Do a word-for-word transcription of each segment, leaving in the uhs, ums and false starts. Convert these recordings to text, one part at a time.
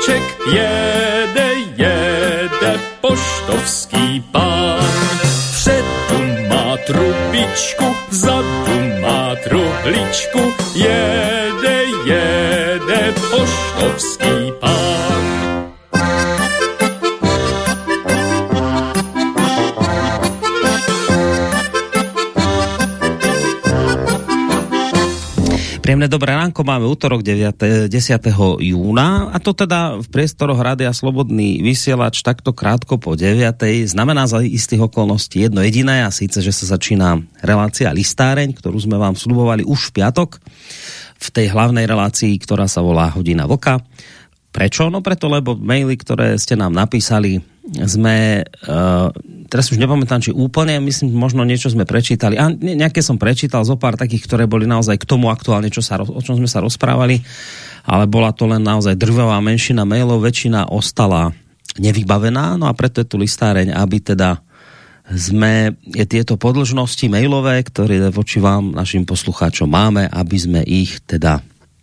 vozíček jede, jede poštovský pán. Vpředu má trubičku, vzadu má truhličku, jede, jede poštovský pán. Príjemné dobré ránko, máme útorok desiateho júna a to teda v priestoroch Rádia Slobodný vysielač takto krátko po deviatej znamená za istých okolností jedno jediné, a síce, že sa začína relácia Listáreň, ktorú sme vám sľubovali už v piatok v tej hlavnej relácii, ktorá sa volá Hodina vlka. Prečo? No preto, lebo maily, ktoré ste nám napísali, sme, uh, teraz už nepamätám, či úplne, myslím, možno niečo sme prečítali, a nejaké som prečítal, zo pár takých, ktoré boli naozaj k tomu aktuálne, čo sa, o čom sme sa rozprávali, ale bola to len naozaj drvivá menšina mailov, väčšina ostala nevybavená, no a preto je tu listáreň, aby teda sme tieto podĺžnosti mailové, ktoré voči vám, našim poslucháčom máme, aby sme ich teda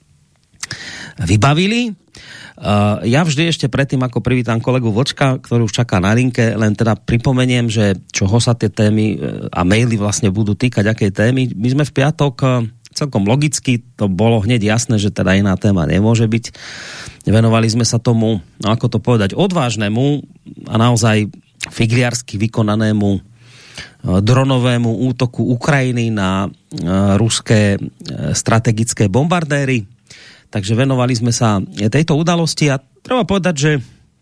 vybavili. Uh, ja vždy ešte predtým, ako privítam kolegu Vočka, ktorý už čaká na linke, len teda pripomeniem, že čoho sa tie témy a maily vlastne budú týkať, akej témy. My sme v piatok celkom logicky, to bolo hneď jasné, že teda iná téma nemôže byť. Venovali sme sa tomu, no ako to povedať, odvážnemu a naozaj figliarsky vykonanému dronovému útoku Ukrajiny na ruské strategické bombardéry. Takže venovali sme sa tejto udalosti a treba povedať, že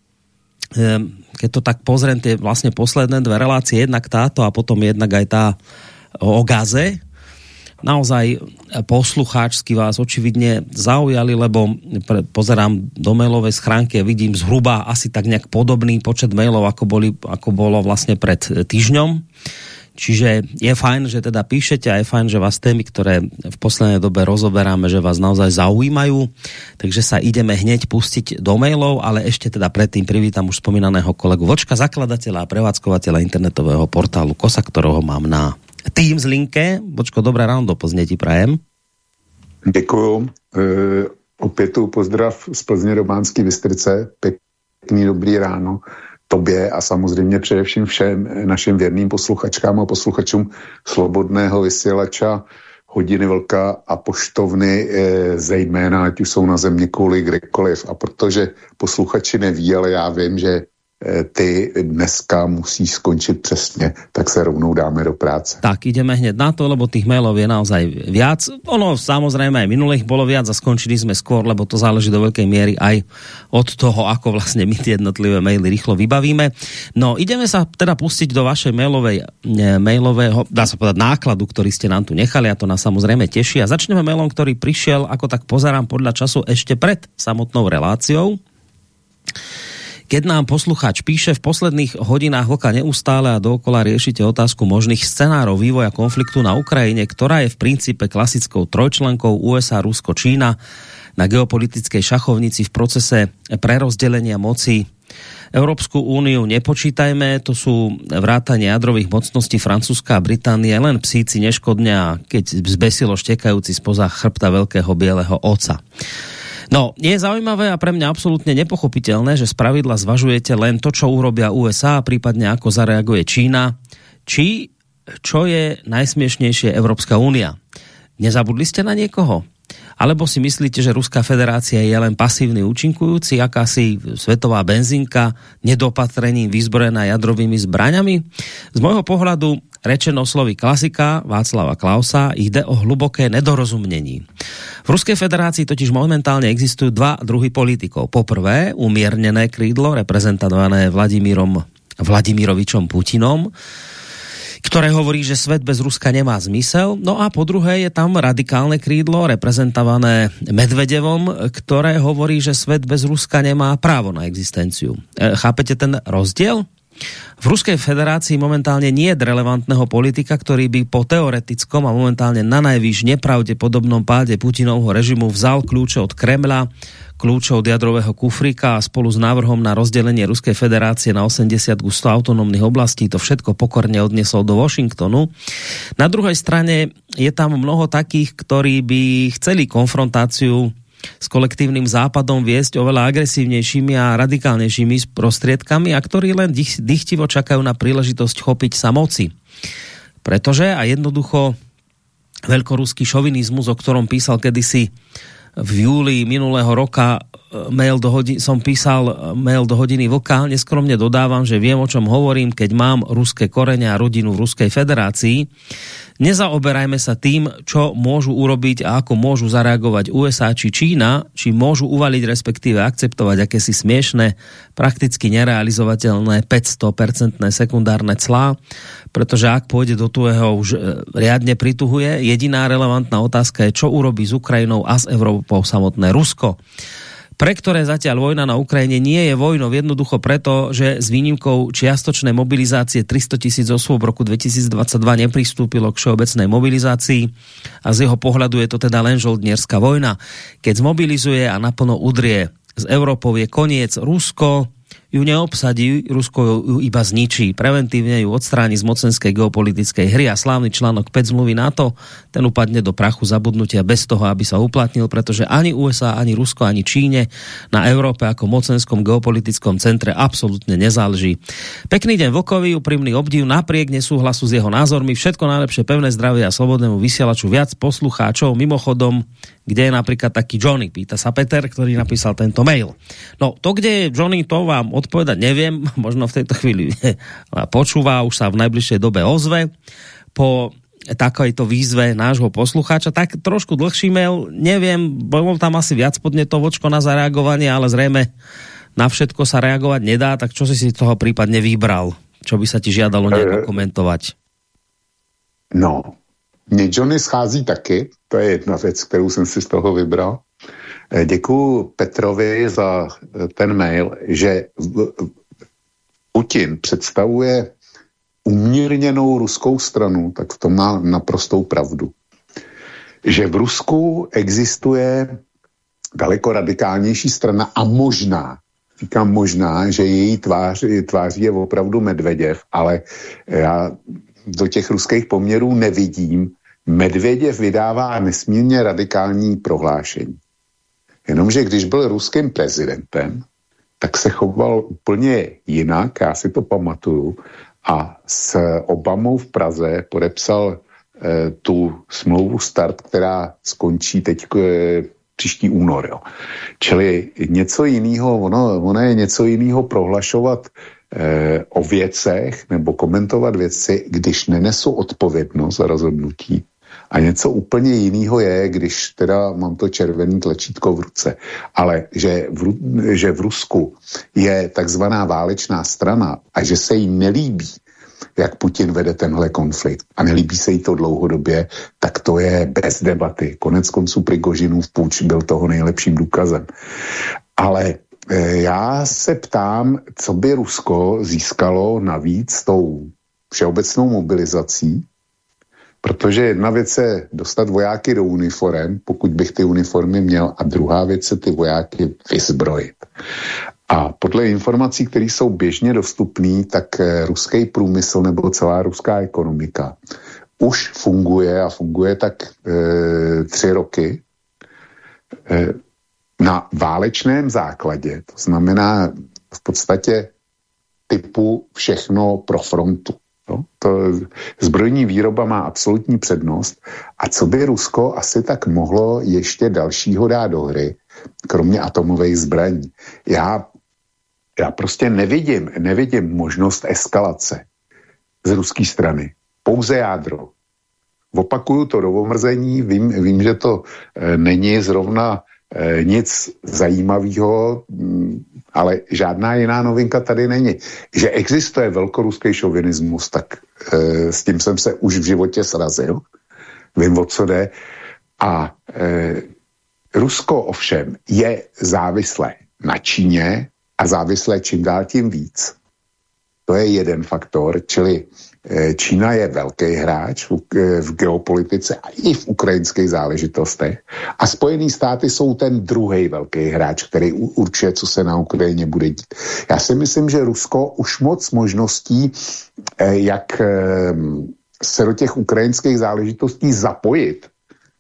keď to tak pozriem, tie vlastne posledné dve relácie, jednak táto a potom jednak aj tá o Gaze, naozaj poslucháčsky vás očividne zaujali, lebo pozerám do mailovej schránky a vidím zhruba asi tak nejak podobný počet mailov, ako, boli, ako bolo vlastne pred týždňom. Čiže je fajn, že teda píšete a je fajn, že vás témy, ktoré v poslednej dobe rozoberáme, že vás naozaj zaujímajú. Takže sa ideme hneď pustiť do mailov, ale ešte teda predtým privítam už spomínaného kolegu Vočka, zakladateľa a prevádzkovateľa internetového portálu Kosa, ktorého mám na Teams linke. Vočko, dobré ráno, do Plzně ti prajem. Děkuju. E, opět tu pozdrav z Plzně do Banské Bystrice. Pěkný dobrý ráno tobě a samozřejmě především všem našim věrným posluchačkám a posluchačům Slobodného vysílača, Hodiny vlka a poštovny, e, zejména, ať už jsou na země kvůli kdekoliv. A protože posluchači neví, ale já vím, že ty dneska musí skončit přesně, tak se rovnou dáme do práce. Tak, ideme hneď na to, lebo tých mailov je naozaj viac. Ono, samozrejme, aj minulých bolo viac a skončili sme skôr, lebo to záleží do veľkej miery aj od toho, ako vlastne my tie jednotlivé maily rýchlo vybavíme. No, ideme sa teda pustiť do vašej mailovej, mailového, dá sa povedať, nákladu, ktorý ste nám tu nechali, a to nás samozrejme teší. A začneme mailom, ktorý prišiel, ako tak pozerám podľa času, ešte pred samotnou reláciou. Keď nám poslucháč píše, v posledných hodinách vlka neustále a dookola riešite otázku možných scenárov vývoja konfliktu na Ukrajine, ktorá je v princípe klasickou trojčlenkou ú es á, Rusko, Čína na geopolitickej šachovnici v procese prerozdelenia moci. Európsku úniu nepočítajme, to sú vrátanie jadrových mocností Francúzska a Británie, len psíci neškodňa, keď zbesilo štekajúci spoza chrbta veľkého bieleho oca. No, je zaujímavé a pre mňa absolútne nepochopiteľné, že spravidla zvažujete len to, čo urobia ú es á, prípadne ako zareaguje Čína, či čo je najsmiešnejšie Európska únia. Nezabudli ste na niekoho? Alebo si myslíte, že Ruská federácia je len pasívny účinkujúci, akási svetová benzínka, nedopatrením vyzbrojená jadrovými zbraňami? Z môjho pohľadu, rečeno slovy klasika Václava Klausa, ide o hluboké nedorozumení. V Ruskej federácii totiž momentálne existujú dva druhy politikov. Poprvé, umiernené krídlo, reprezentované Vladimírom Vladimirovičom Putinom, ktoré hovorí, že svet bez Ruska nemá zmysel. No a po druhé je tam radikálne krídlo, reprezentované Medvedevom, ktoré hovorí, že svet bez Ruska nemá právo na existenciu. E, chápete ten rozdiel? V Ruskej federácii momentálne nie je relevantného politika, ktorý by po teoretickom a momentálne na najvýš nepravdepodobnom páde Putinovho režimu vzal kľúče od Kremľa, kľúče od jadrového kufríka a spolu s návrhom na rozdelenie Ruskej federácie na osemdesiat ku sto autonómnych oblastí to všetko pokorne odniesol do Washingtonu. Na druhej strane je tam mnoho takých, ktorí by chceli konfrontáciu s kolektívnym západom viesť oveľa agresívnejšími a radikálnejšími prostriedkami a ktorí len dych, dychtivo čakajú na príležitosť chopiť sa moci. Pretože a jednoducho veľkoruský šovinizmus, o ktorom písal kedysi v júli minulého roka mail do hodin, som písal mail do hodiny vlka, neskromne dodávam, že viem, o čom hovorím, keď mám ruské korene a rodinu v Ruskej federácii. Nezaoberajme sa tým, čo môžu urobiť a ako môžu zareagovať ú es á či Čína, či môžu uvaliť, respektíve akceptovať akési smiešné, prakticky nerealizovateľné päťsto percent sekundárne clá, pretože ak pôjde do tuhého už riadne prituhuje. Jediná relevantná otázka je, čo urobí s Ukrajinou a s Európou samotné Rusko, pre ktoré zatiaľ vojna na Ukrajine nie je vojnou jednoducho preto, že s výnimkou čiastočnej mobilizácie tristotisíc osôb v roku dvetisícdvadsaťdva nepristúpilo k všeobecnej mobilizácii a z jeho pohľadu je to teda len žoldnierská vojna. Keď zmobilizuje a naplno udrie s Európou je koniec. Rusko ju neobsadí, Rusko ju iba zničí. Preventívne ju odstráni z mocenskej geopolitickej hry a slávny článok päť zmluvy NATO, ten upadne do prachu zabudnutia bez toho, aby sa uplatnil, pretože ani ú es á, ani Rusko, ani Číne na Európe ako mocenskom geopolitickom centre absolútne nezáleží. Pekný deň Vlkovi, úprimný obdiv, napriek nesúhlasu s jeho názormi, všetko najlepšie, pevné zdravie a slobodnému vysielaču, viac poslucháčov. Mimochodom, kde je napríklad taký Johnny, pýta sa Peter, ktorý napísal tento mail. No, to, kde je Johnny, to vám odpovedať neviem, možno v tejto chvíli počúva, už sa v najbližšej dobe ozve po takejto výzve nášho poslucháča. Tak trošku dlhší mail, neviem, bolo tam asi viac podnetov vočko na zareagovanie, ale zrejme na všetko sa reagovať nedá, tak čo si si toho prípadne vybral? Čo by sa ti žiadalo nejako komentovať? No, mne Johnny schází taky, to je jedna věc, kterou jsem si z toho vybral. Děkuju Petrovi za ten mail, že Putin představuje umírněnou ruskou stranu, tak v tom má naprostou pravdu. Že v Rusku existuje daleko radikálnější strana a možná, říkám možná, že její tvář, tváří je opravdu Medveděv, ale já do těch ruských poměrů nevidím. Medveděv vydává nesmírně radikální prohlášení. Jenomže když byl ruským prezidentem, tak se choval úplně jinak, já si to pamatuju, a s Obamou v Praze podepsal eh, tu smlouvu START, která skončí teď eh, příští únor. Jo. Čili něco jiného, ono, ono je něco jiného prohlašovat eh, o věcech nebo komentovat věci, když nenesou odpovědnost za rozhodnutí. A něco úplně jiného je, když teda mám to červený tlačítko v ruce. Ale že v, že v Rusku je takzvaná válečná strana a že se jí nelíbí, jak Putin vede tenhle konflikt a nelíbí se jí to dlouhodobě, tak to je bez debaty. Konec konců Prigožinův puč byl toho nejlepším důkazem. Ale e, já se ptám, co by Rusko získalo navíc tou všeobecnou mobilizací, protože jedna věc je dostat vojáky do uniform, pokud bych ty uniformy měl, a druhá věc je ty vojáky vyzbrojit. A podle informací, které jsou běžně dostupné, tak ruský průmysl nebo celá ruská ekonomika už funguje a funguje tak e, tři roky e, na válečném základě. To znamená v podstatě typu všechno pro frontu. No, to zbrojní výroba má absolutní přednost. A co by Rusko asi tak mohlo ještě dalšího dát do hry, kromě atomových zbraní? Já, já prostě nevidím, nevidím možnost eskalace z ruské strany. Pouze jádro. Opakuju to do omrzení, vím, vím, že to e, není zrovna e, nic zajímavého, m, ale žádná jiná novinka tady není. Že existuje velkoruský šovinismus, tak e, s tím jsem se už v životě srazil. Vím, o co jde. A e, Rusko ovšem je závislé na Číně a závislé čím dál tím víc. To je jeden faktor, čili e, Čína je velký hráč v, e, v geopolitice a i v ukrajinských záležitostech. A Spojené státy jsou ten druhý velký hráč, který určuje, co se na Ukrajině bude dít. Já si myslím, že Rusko už moc možností, e, jak e, se do těch ukrajinských záležitostí zapojit,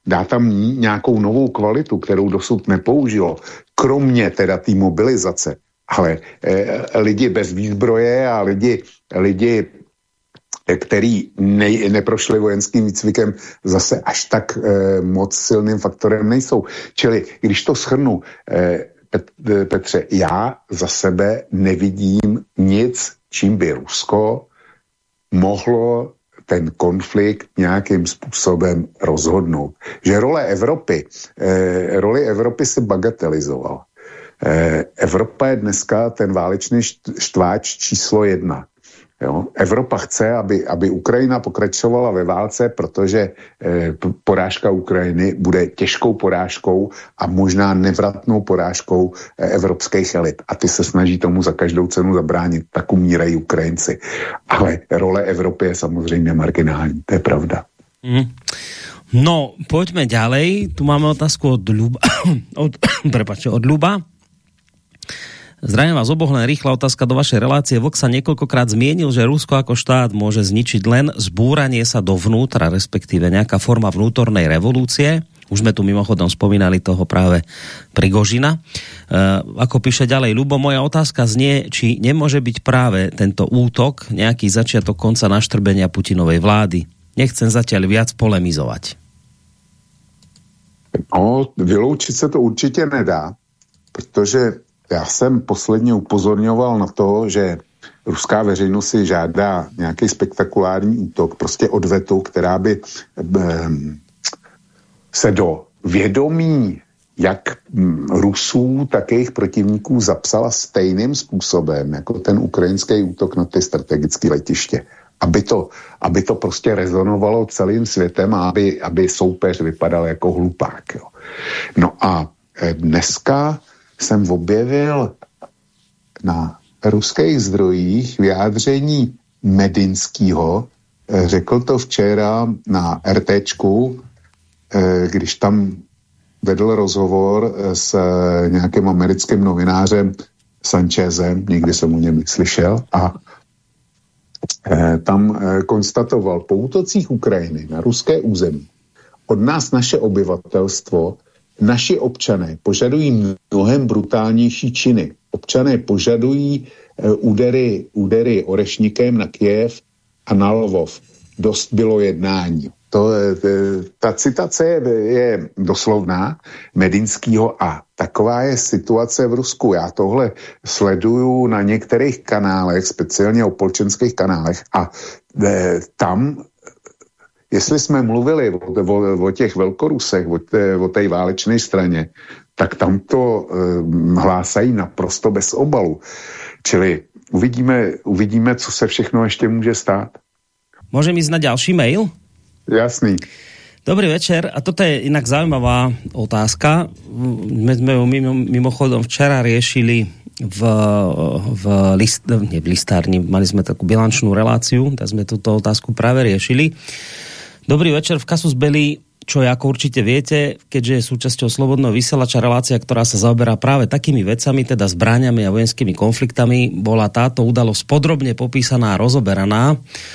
dá tam nějakou novou kvalitu, kterou dosud nepoužilo, kromě teda té mobilizace, ale e, lidi bez výzbroje a lidi, lidi který ne, neprošli vojenským výcvikem, zase až tak e, moc silným faktorem nejsou. Čili, když to shrnu, e, Pet, Petře, já za sebe nevidím nic, čím by Rusko mohlo ten konflikt nějakým způsobem rozhodnout. Že role Evropy, eh, roli Evropy se bagatelizovala. Eh, Evropa je dneska ten válečný štváč číslo jedna. Jo? Evropa chce, aby, aby Ukrajina pokračovala ve válce, protože eh, porážka Ukrajiny bude těžkou porážkou a možná nevratnou porážkou eh, evropských elit. A ty se snaží tomu za každou cenu zabránit. Tak umírají Ukrajinci. Ale role Evropy je samozřejmě marginální. To je pravda. Mm. No, poďme ďalej. Tu máme otázku od Ľuba. od, prepáčte, od Ľuba. Zdravím vás oboch, len rýchla otázka do vašej relácie. Vlk sa niekoľkokrát zmienil, že Rusko ako štát môže zničiť len zbúranie sa dovnútra, respektíve nejaká forma vnútornej revolúcie. Už sme tu mimochodom spomínali toho práve Prigožina. E, ako píše ďalej Ľubo, moja otázka znie, či nemôže byť práve tento útok nejaký začiatok konca naštrbenia Putinovej vlády. Nechcem zatiaľ viac polemizovať. No, vyloučit se to určitě nedá, protože já jsem posledně upozorňoval na to, že ruská veřejnost si žádá nějaký spektakulární útok, prostě odvetu, která by um, se do vědomí jak Rusů, tak jejich protivníků zapsala stejným způsobem, jako ten ukrajinský útok na ty strategické letiště. Aby to, aby to prostě rezonovalo celým světem a aby, aby soupeř vypadal jako hlupák. Jo. No a dneska jsem objevil na ruských zdrojích vyjádření Medinskýho, řekl to včera na RTčku, když tam vedl rozhovor s nějakým americkým novinářem Sanchezem, nikdy jsem o něm slyšel, a tam konstatoval, po útocích Ukrajiny na ruské území od nás naše obyvatelstvo, naši občané požadují mnohem brutálnější činy. Občané požadují údery, údery orešníkem na Kyjev a na Lvov. Dost bylo jednání. To, ta citace je, je doslovná Medinskýho a taková je situace v Rusku. Já tohle sleduju na některých kanálech, speciálně opolčenských kanálech a e, tam, jestli jsme mluvili o, o, o těch velkorusech, o, té, o té válečné straně, tak tam to e, hlásají naprosto bez obalu. Čili uvidíme, uvidíme, co se všechno ještě může stát. Môžem ísť na ďalší mail? Jasný. Dobrý večer, a toto je inak zaujímavá otázka. My sme ju mimo, mimochodom včera riešili v, v, list, nie, v listárni, mali sme takú bilančnú reláciu, tak sme túto otázku práve riešili. Dobrý večer, v Casus Belli, čo ako určite viete, keďže je súčasťou Slobodného vysielača, relácia, ktorá sa zaoberá práve takými vecami, teda zbraňami a vojenskými konfliktami, bola táto udalosť podrobne popísaná a rozoberaná.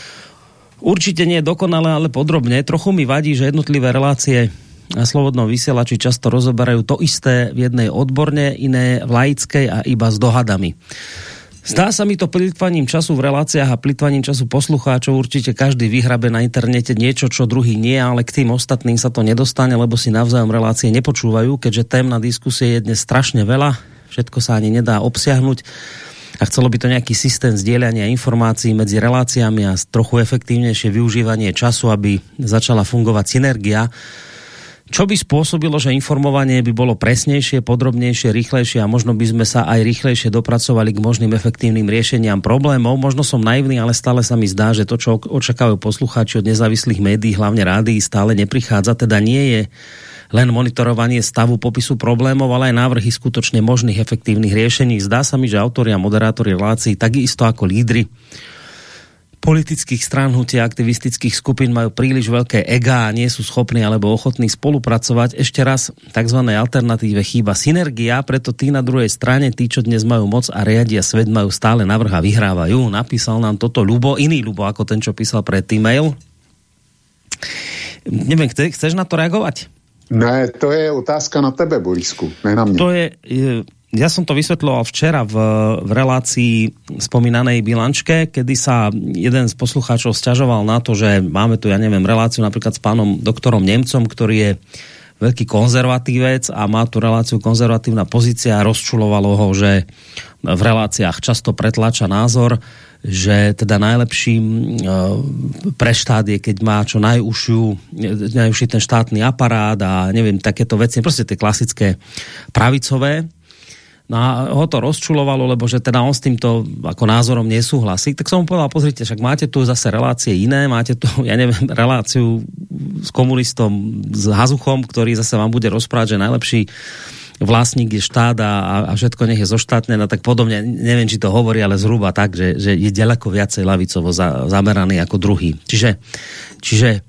Určite nie dokonale, ale podrobne. Trochu mi vadí, že jednotlivé relácie na Slobodnom vysielači často rozoberajú to isté v jednej odborne, iné v laickej a iba s dohadami. Zdá sa mi to plýtvaním času v reláciách a plýtvaním času poslucháčov. Určite každý vyhrabe na internete niečo, čo druhý nie, ale k tým ostatným sa to nedostane, lebo si navzájom relácie nepočúvajú, keďže tém na diskusie je dnes strašne veľa. Všetko sa ani nedá obsiahnuť. A chcelo by to nejaký systém zdieľania informácií medzi reláciami a trochu efektívnejšie využívanie času, aby začala fungovať synergia, čo by spôsobilo, že informovanie by bolo presnejšie, podrobnejšie, rýchlejšie a možno by sme sa aj rýchlejšie dopracovali k možným efektívnym riešeniam problémov. Možno som naivný, ale stále sa mi zdá, že to, čo očakávajú poslucháči od nezávislých médií, hlavne rádií, stále neprichádza, teda nie je len monitorovanie stavu popisu problémov, ale aj návrhy skutočne možných efektívnych riešení. Zdá sa mi, že autori a moderátori relácií, takisto ako lídri politických strán, hutia, aktivistických skupín majú príliš veľké egá a nie sú schopní alebo ochotní spolupracovať. Ešte raz, tzv. Alternatíve chýba synergia, preto tí na druhej strane, tí, čo dnes majú moc a riadia svet, majú stále navrh a vyhrávajú. Napísal nám toto Ľubo, iný Ľubo ako ten, čo písal predtým mail. Neviem, chceš na to reagovať? Ne, to je otázka na tebe, Borisku, ne na mňa. To je, ja som to vysvetľoval včera v, v relácii spomínanej bilančke, kedy sa jeden z poslucháčov sťažoval na to, že máme tu, ja neviem, reláciu napríklad s pánom doktorom Nemcom, ktorý je veľký konzervatívec a má tu reláciu konzervatívna pozícia a rozčulovalo ho, že v reláciách často pretláča názor, že teda najlepším pre štát je, keď má čo najúžšiu, najúžší ten štátny aparát a neviem, takéto veci, proste tie klasické pravicové. No a ho to rozčulovalo, lebo že teda on s týmto ako názorom nesúhlasí. Tak som mu povedal, pozrite, však máte tu zase relácie iné, máte tu, ja neviem, reláciu s komunistom, s Hazuchom, ktorý zase vám bude rozprávať, že najlepší vlastník je štát a, a všetko nech je zoštátnené, tak podobne, neviem, či to hovorí, ale zhruba tak, že, že je ďaleko viacej ľavicovo za, zameraný ako druhý. Čiže, čiže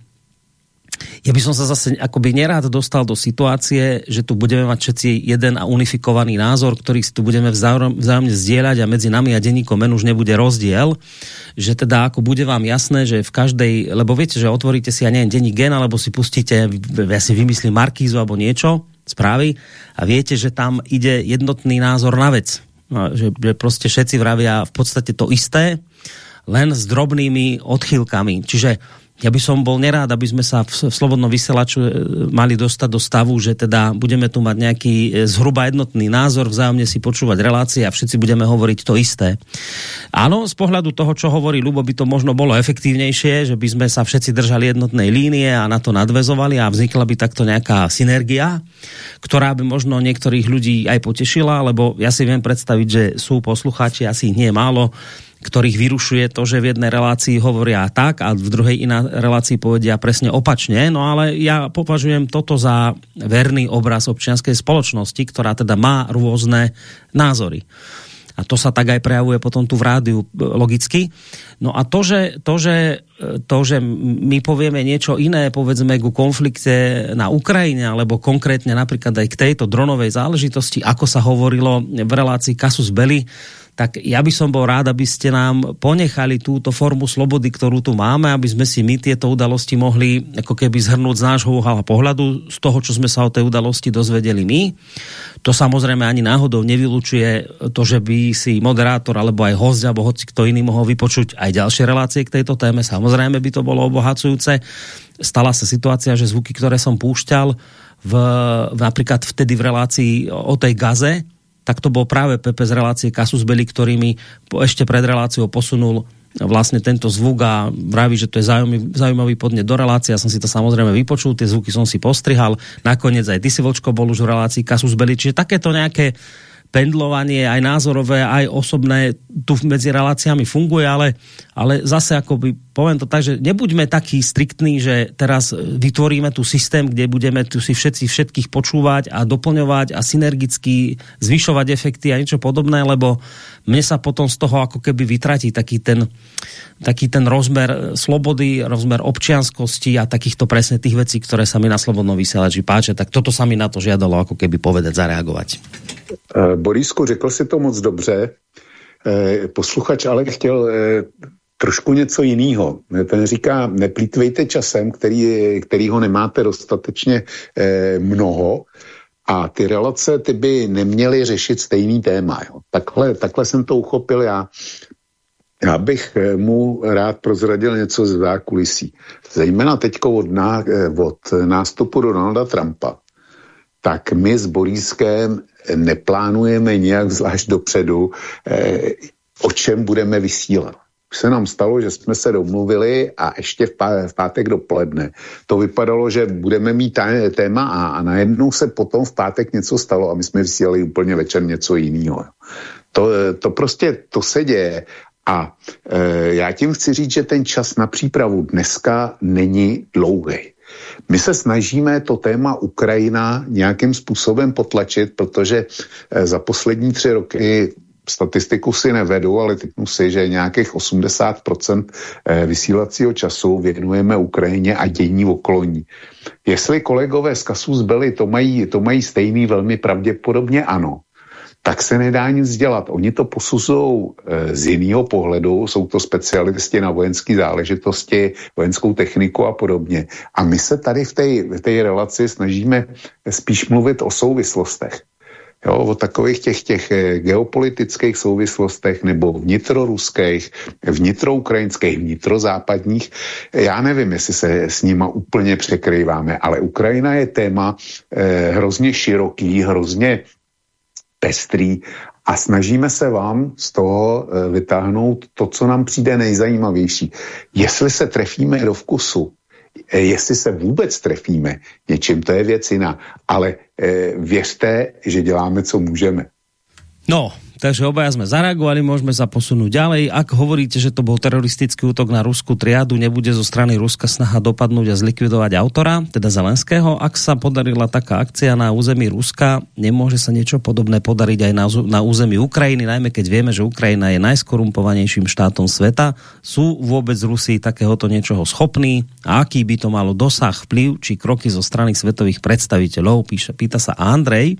ja by som sa zase akoby nerád dostal do situácie, že tu budeme mať všetci jeden a unifikovaný názor, ktorý si tu budeme vzájomne zdieľať a medzi nami a denníkom N už nebude rozdiel, že teda ako bude vám jasné, že v každej, lebo viete, že otvoríte si, ja neviem, denník Gen, alebo si pustíte, ja si vymyslím Markízu alebo niečo, správy a viete, že tam ide jednotný názor na vec. No, že, že proste všetci vravia v podstate to isté, len s drobnými odchýlkami. Čiže ja by som bol nerád, aby sme sa v, v Slobodnom vysielaču mali dostať do stavu, že teda budeme tu mať nejaký zhruba jednotný názor, vzájomne si počúvať relácie a všetci budeme hovoriť to isté. Áno, z pohľadu toho, čo hovorí Ľubo, by to možno bolo efektívnejšie, že by sme sa všetci držali jednotnej línie a na to nadväzovali a vznikla by takto nejaká synergia, ktorá by možno niektorých ľudí aj potešila, lebo ja si viem predstaviť, že sú poslucháči, asi ich nie je málo, ktorých vyrušuje to, že v jednej relácii hovoria tak a v druhej iná relácii povedia presne opačne. No ale ja považujem toto za verný obraz občianskej spoločnosti, ktorá teda má rôzne názory. A to sa tak aj prejavuje potom tu v rádiu logicky. No a to, že, to, že, to, že my povieme niečo iné, povedzme ku konflikte na Ukrajine, alebo konkrétne napríklad aj k tejto dronovej záležitosti, ako sa hovorilo v relácii Casus Belli, tak ja by som bol rád, aby ste nám ponechali túto formu slobody, ktorú tu máme, aby sme si my tieto udalosti mohli ako keby zhrnúť z nášho uhla pohľadu, z toho, čo sme sa o tej udalosti dozvedeli my. To samozrejme ani náhodou nevylučuje to, že by si moderátor alebo aj hosť alebo hoci kto iný mohol vypočuť aj ďalšie relácie k tejto téme. Samozrejme by to bolo obohacujúce. Stala sa situácia, že zvuky, ktoré som púšťal v, napríklad vtedy v relácii o tej Gaze, tak to bol práve Pepe z relácie Casus Belli, ktorý mi ešte pred reláciou posunul vlastne tento zvuk a vraví, že to je zaujímavý, zaujímavý podnet do relácie. Ja som si to samozrejme vypočul, tie zvuky som si postrihal. Nakoniec aj ty si, Vlčko, bol už v relácii Casus Belli. Čiže takéto nejaké pendlovanie, aj názorové, aj osobné tu medzi reláciami funguje, ale, ale zase akoby, poviem to tak, že nebuďme takí striktní, že teraz vytvoríme tu systém, kde budeme tu si všetci všetkých počúvať a doplňovať a synergicky zvyšovať efekty a niečo podobné, lebo mne sa potom z toho ako keby vytratí taký ten, taký ten rozmer slobody, rozmer občianskosti a takýchto presne tých vecí, ktoré sa mi na Slobodnom vysielači páčia. Tak toto sa mi na to žiadalo ako keby povedať, zareagovať. Borisku, řekl si to moc dobře. Posluchač ale chtěl trošku něco jiného. Ten říká, neplýtvejte časem, který, kterýho nemáte dostatečně mnoho a ty relace ty by neměly řešit stejný téma. Jo. Takhle, takhle jsem to uchopil já. Já bych mu rád prozradil něco z zákulisí. Zejména teďko od, ná, od nástupu Donalda Trumpa. Tak my s Borískem neplánujeme nějak zvlášť dopředu, eh, o čem budeme vysílat. Už se nám stalo, že jsme se domluvili a ještě v, pá- v pátek dopoledne to vypadalo, že budeme mít tá- téma A a najednou se potom v pátek něco stalo a my jsme vysílali úplně večer něco jiného. To, to prostě, to se děje. A e, já tím chci říct, že ten čas na přípravu dneska není dlouhý. My se snažíme to téma Ukrajina nějakým způsobem potlačit, protože za poslední tři roky statistiku si nevedu, ale typnu si, že nějakých osmdesát procent vysílacího času věnujeme Ukrajině a dění okolo ní. Jestli kolegové z Casus Belli to mají, to mají stejný, velmi pravděpodobně ano. tak se nedá nic dělat. Oni to posuzují e, z jiného pohledu, jsou to specialisti na vojenské záležitosti, vojenskou techniku a podobně. A my se tady v té v té relaci snažíme spíš mluvit o souvislostech. Jo, o takových těch, těch geopolitických souvislostech nebo vnitroruských, vnitroukrajinských, vnitrozápadních. Já nevím, jestli se s nima úplně překrýváme, ale Ukrajina je téma eh, hrozně široký, hrozně pestrý a snažíme se vám z toho eh, vytáhnout to, co nám přijde nejzajímavější. Jestli se trefíme do vkusu, jestli se vůbec trefíme něčím, to je věc jiná, ale e, věřte, že děláme, co můžeme. No, takže obaja sme zareagovali, môžeme sa posunúť ďalej. Ak hovoríte, že to bol teroristický útok na ruskú triádu, nebude zo strany Ruska snaha dopadnúť a zlikvidovať autora, teda Zelenského? Ak sa podarila taká akcia na území Ruska, nemôže sa niečo podobné podariť aj na, na území Ukrajiny, najmä keď vieme, že Ukrajina je najskorumpovanejším štátom sveta. Sú vôbec Rusi takéhoto niečoho schopní? A aký by to malo dosah, vplyv či kroky zo strany svetových predstaviteľov? Píše, pýta sa Andrej.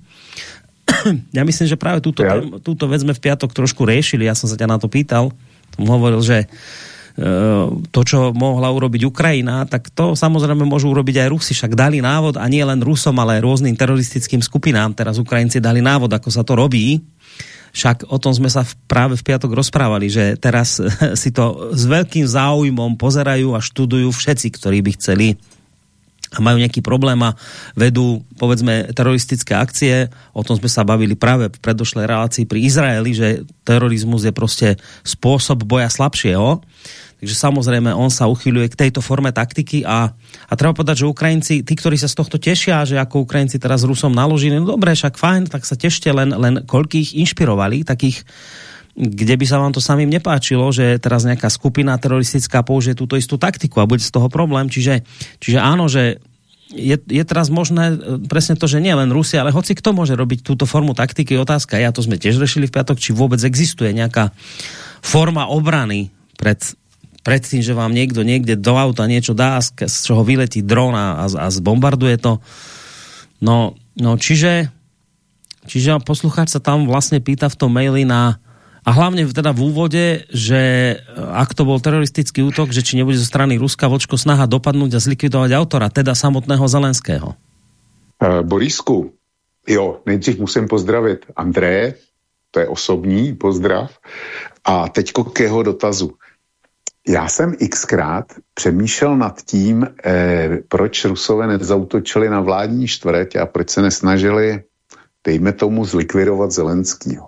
Ja myslím, že práve túto, ja. túto vec sme v piatok trošku riešili. Ja som sa ťa na to pýtal. Som hovoril, že e, to, čo mohla urobiť Ukrajina, tak to samozrejme môžu urobiť aj Rusi. Však dali návod, a nie len Rusom, ale aj rôznym teroristickým skupinám. Teraz Ukrajinci dali návod, ako sa to robí. Však o tom sme sa v, práve v piatok rozprávali, že teraz si to s veľkým záujmom pozerajú a študujú všetci, ktorí by chceli a majú nejaký problém a vedú, povedzme, teroristické akcie. O tom sme sa bavili práve v predošlej relácii pri Izraeli, že terorizmus je proste spôsob boja slabšieho. Takže samozrejme, on sa uchyľuje k tejto forme taktiky a, a treba povedať, že Ukrajinci, tí, ktorí sa z tohto tešia, že ako Ukrajinci teraz Rusom naložili, no dobre, však fajn, tak sa tešte, len, len koľkých inšpirovali, takých, kde by sa vám to samým nepáčilo, že teraz nejaká skupina teroristická použije túto istú taktiku a bude z toho problém. Čiže, čiže áno, že je, je teraz možné presne to, že nie len Rusia, ale hoci kto môže robiť túto formu taktiky. Otázka, ja to sme tiež rešili v piatok, či vôbec existuje nejaká forma obrany pred, pred tým, že vám niekto niekde do auta niečo dá, z čoho vyletí dron a, a zbombarduje to. No, no čiže, čiže poslucháč sa tam vlastne pýta v tom maili na a hlavne teda v úvode, že ak to bol teroristický útok, že či nebude zo strany Ruska vočko snaha dopadnúť a zlikvidovať autora, teda samotného Zelenského. Uh, Borisku, jo, nejdřív musím pozdravit Andreje, to je osobní pozdrav, a teďko k jeho dotazu. Já jsem xkrát přemýšlel nad tím, eh, proč Rusové nezautočili na vládní čtvrť a proč se nesnažili, dejme tomu, zlikvidovat Zelenskýho.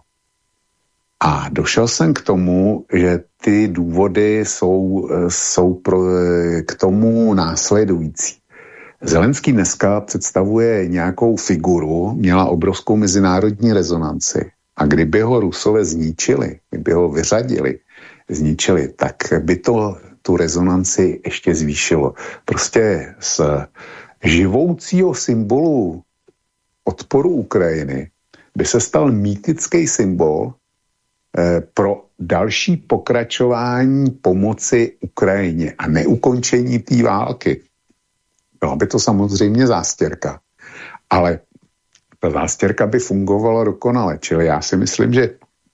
A došel jsem k tomu, že ty důvody jsou, jsou pro, k tomu následující. Zelenský dneska představuje nějakou figuru, měla obrovskou mezinárodní rezonanci. A kdyby ho Rusové zničili, kdyby ho vyřadili, zničili, tak by to tu rezonanci ještě zvýšilo. Prostě z živoucího symbolu odporu Ukrajiny by se stal mýtický symbol pro další pokračování pomoci Ukrajině a neukončení té války. Byla by to samozřejmě zástěrka, ale ta zástěrka by fungovala dokonale, čili já si myslím, že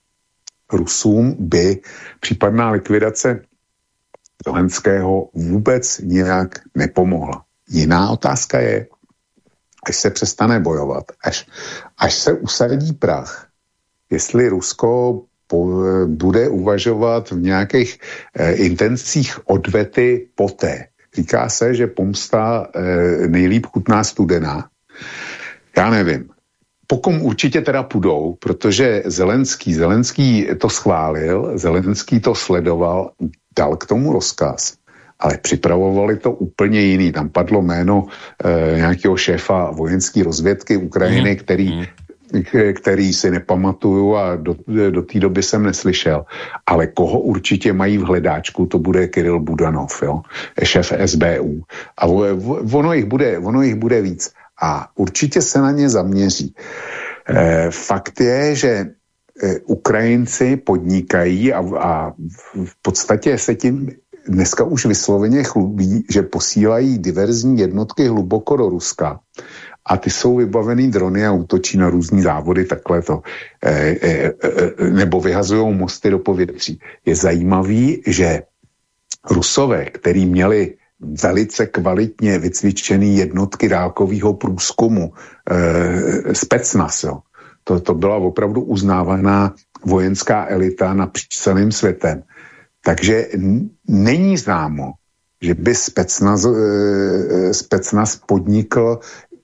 Rusům by případná likvidace Zelenského vůbec nějak nepomohla. Jiná otázka je, až se přestane bojovat, až, až se usadí prach, jestli Rusko bude uvažovat v nějakých eh, intencích odvety poté. Říká se, že pomsta eh, nejlíp chutná studená. Já nevím. Pokom určitě teda půjdou, protože Zelenský, Zelenský to schválil, Zelenský to sledoval, dal k tomu rozkaz, ale připravovali to úplně jiný. Tam padlo jméno eh, nějakého šéfa vojenské rozvědky Ukrajiny, mm. který mm. který si nepamatuju a do, do té doby jsem neslyšel. Ale koho určitě mají v hledáčku, to bude Kiril Budanov, jo? Šéf S B U. A ono jich bude, ono jich bude víc. A určitě se na ně zaměří. E, fakt je, že e, Ukrajinci podnikají a, a v podstatě se tím dneska už vysloveně chlubí, že posílají diverzní jednotky hluboko do Ruska a ty jsou vybavený drony a útočí na různý závody, takhle to, e, e, e, nebo vyhazujou mosty do povětří. Je zajímavý, že Rusové, který měli velice kvalitně vycvičený jednotky dálkového průzkumu, e, Specnaz, jo. To, to byla opravdu uznávaná vojenská elita napříč celým světem. Takže n- není známo, že by Specnaz, e, Specnaz podnikl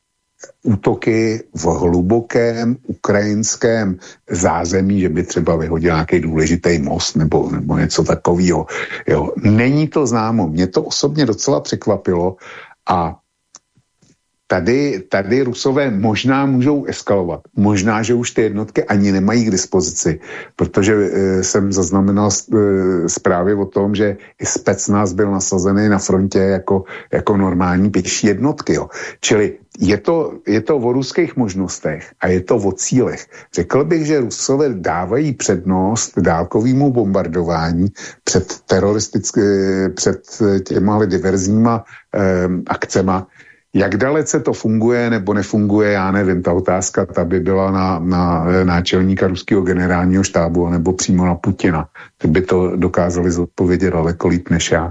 útoky v hlubokém ukrajinském zázemí, že by třeba vyhodil nějaký důležitý most nebo, nebo něco takového. Jo. Není to známo. Mě to osobně docela překvapilo a tady, tady Rusové možná můžou eskalovat. Možná, že už ty jednotky ani nemají k dispozici, protože e, jsem zaznamenal e, zprávy o tom, že i Specnaz byl nasazený na frontě jako, jako normální pěší jednotky. Jo. Čili je to, je to o ruských možnostech a je to o cílech. Řekl bych, že Rusové dávají přednost dálkovému bombardování před teroristické, před těma diverzníma e, akcema. Jak dalece to funguje nebo nefunguje, já nevím, ta otázka ta by byla na, na náčelníka ruského generálního štábu nebo přímo na Putina. Ty by to dokázali zodpovědět daleko líp než já.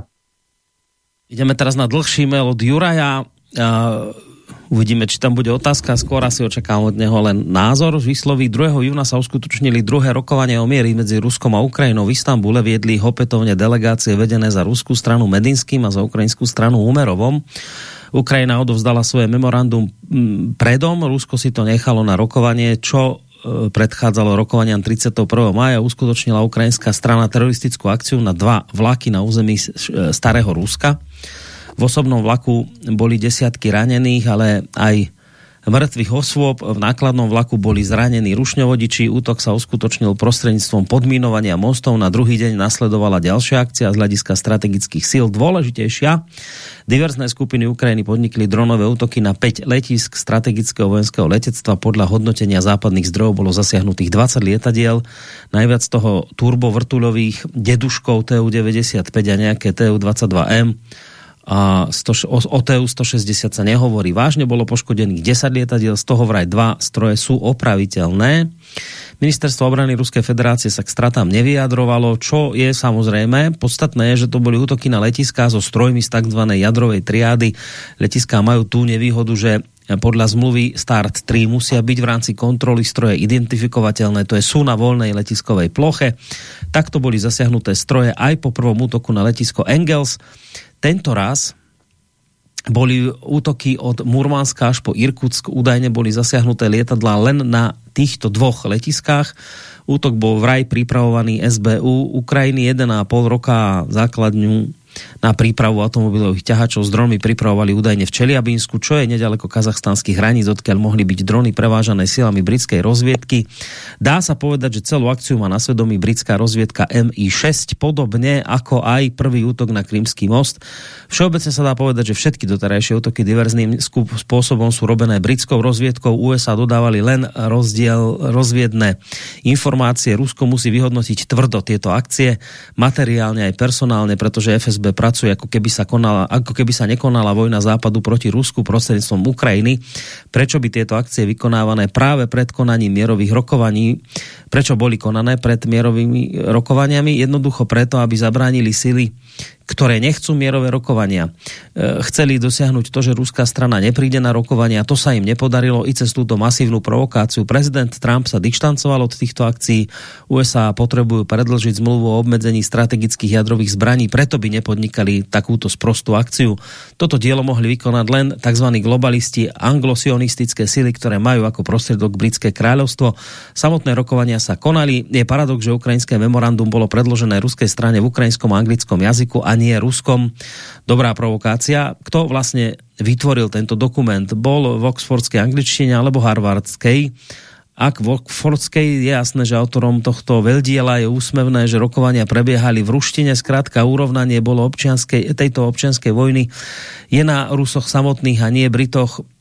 Ideme teraz na dlhší mail od Juraja. Uh, uvidíme, či tam bude otázka. Skôr asi očakám od neho len názor. Výsloví druhého júna sa uskutočnili druhé rokovanie o miery medzi Ruskom a Ukrajinou. V Istanbule viedli opätovne delegácie vedené za ruskú stranu Medinským a za ukrajinskú stranu Umerovom. Ukrajina odovzdala svoje memorandum predom, Rusko si to nechalo na rokovanie, čo predchádzalo rokovaniam tridsiateho prvého mája. Uskutočnila ukrajinská strana teroristickú akciu na dva vlaky na území starého Ruska. V osobnom vlaku boli desiatky ranených, ale aj mŕtvych osôb. V nákladnom vlaku boli zranení rušňovodiči. Útok sa uskutočnil prostredníctvom podminovania mostov. Na druhý deň nasledovala ďalšia akcia z hľadiska strategických síl. Dôležitejšia, diverzné skupiny Ukrajiny podnikli dronové útoky na päť letísk strategického vojenského letectva. Podľa hodnotenia západných zdrojov bolo zasiahnutých dvadsať lietadiel. Najviac toho turbovrtuľových deduškov T U deväťdesiatpäť a nejaké T U dvadsaťdva M. A o T U stošesťdesiat sa nehovorí. Vážne bolo poškodených desať lietadiel, z toho vraj dva stroje sú opraviteľné. Ministerstvo obrany Ruskej federácie sa k stratám nevyjadrovalo, čo je samozrejme podstatné, je, že to boli útoky na letiská so strojmi z tzv. Jadrovej triády. Letiská majú tú nevýhodu, že podľa zmluvy Start tri musia byť v rámci kontroly stroje identifikovateľné, to je sú na voľnej letiskovej ploche. Takto boli zasiahnuté stroje aj po prvom útoku na letisko Engels. Tento raz boli útoky od Murmanska až po Irkutsk, údajne boli zasiahnuté lietadlá len na týchto dvoch letiskách. Útok bol vraj pripravovaný es bé ú Ukrajiny jeden a pol roka základňu na prípravu automobilových ťahačov s dronmi pripravovali údajne v Čeliabinsku, čo je nedaleko kazachstanských hraníc, odkiaľ mohli byť drony prevážané silami britskej rozviedky. Dá sa povedať, že celú akciu má na svedomí britská rozviedka em í šesť, podobne ako aj prvý útok na Krymský most. Všeobecne sa dá povedať, že všetky doterajšie útoky diverzným spôsobom sú robené britskou rozviedkou. ú es á dodávali len rozdiel, rozviedne informácie. Rusko musí vyhodnotiť tvrdo tieto akcie, materiálne aj personálne, pretože ef es bé pracuje, ako keby sa konala, ako keby sa nekonala vojna západu proti Rusku prostredníctvom Ukrajiny. Prečo by tieto akcie vykonávané práve pred konaním mierových rokovaní? Prečo boli konané pred mierovými rokovaniami? Jednoducho preto, aby zabránili sily, ktoré nechcú mierové rokovania. E, chceli dosiahnuť to, že ruská strana nepríde na rokovania, to sa im nepodarilo i cez túto masívnu provokáciu. Prezident Trump sa dištancoval od týchto akcií. ú es á potrebujú predĺžiť zmluvu o obmedzení strategických jadrových zbraní, preto by nepodnikali takúto sprostú akciu. Toto dielo mohli vykonať len tzv. Globalisti, anglosionistické sily, ktoré majú ako prostriedok britské kráľovstvo. Samotné rokovania sa konali. Je paradox, že ukrajinské memorandum bolo predložené ruskej strane v ukrajinskom a anglickom jazyku a nie ruskom. Dobrá provokácia. Kto vlastne vytvoril tento dokument? Bol v oxfordskej angličtine alebo harvardskej? Ak v oxfordskej, je jasné, že autorom tohto veľdiela je úsmevné, že rokovania prebiehali v ruštine. Skrátka, urovnanie bolo občianskej, tejto občianskej vojny je na Rusoch samotných a nie Britoch.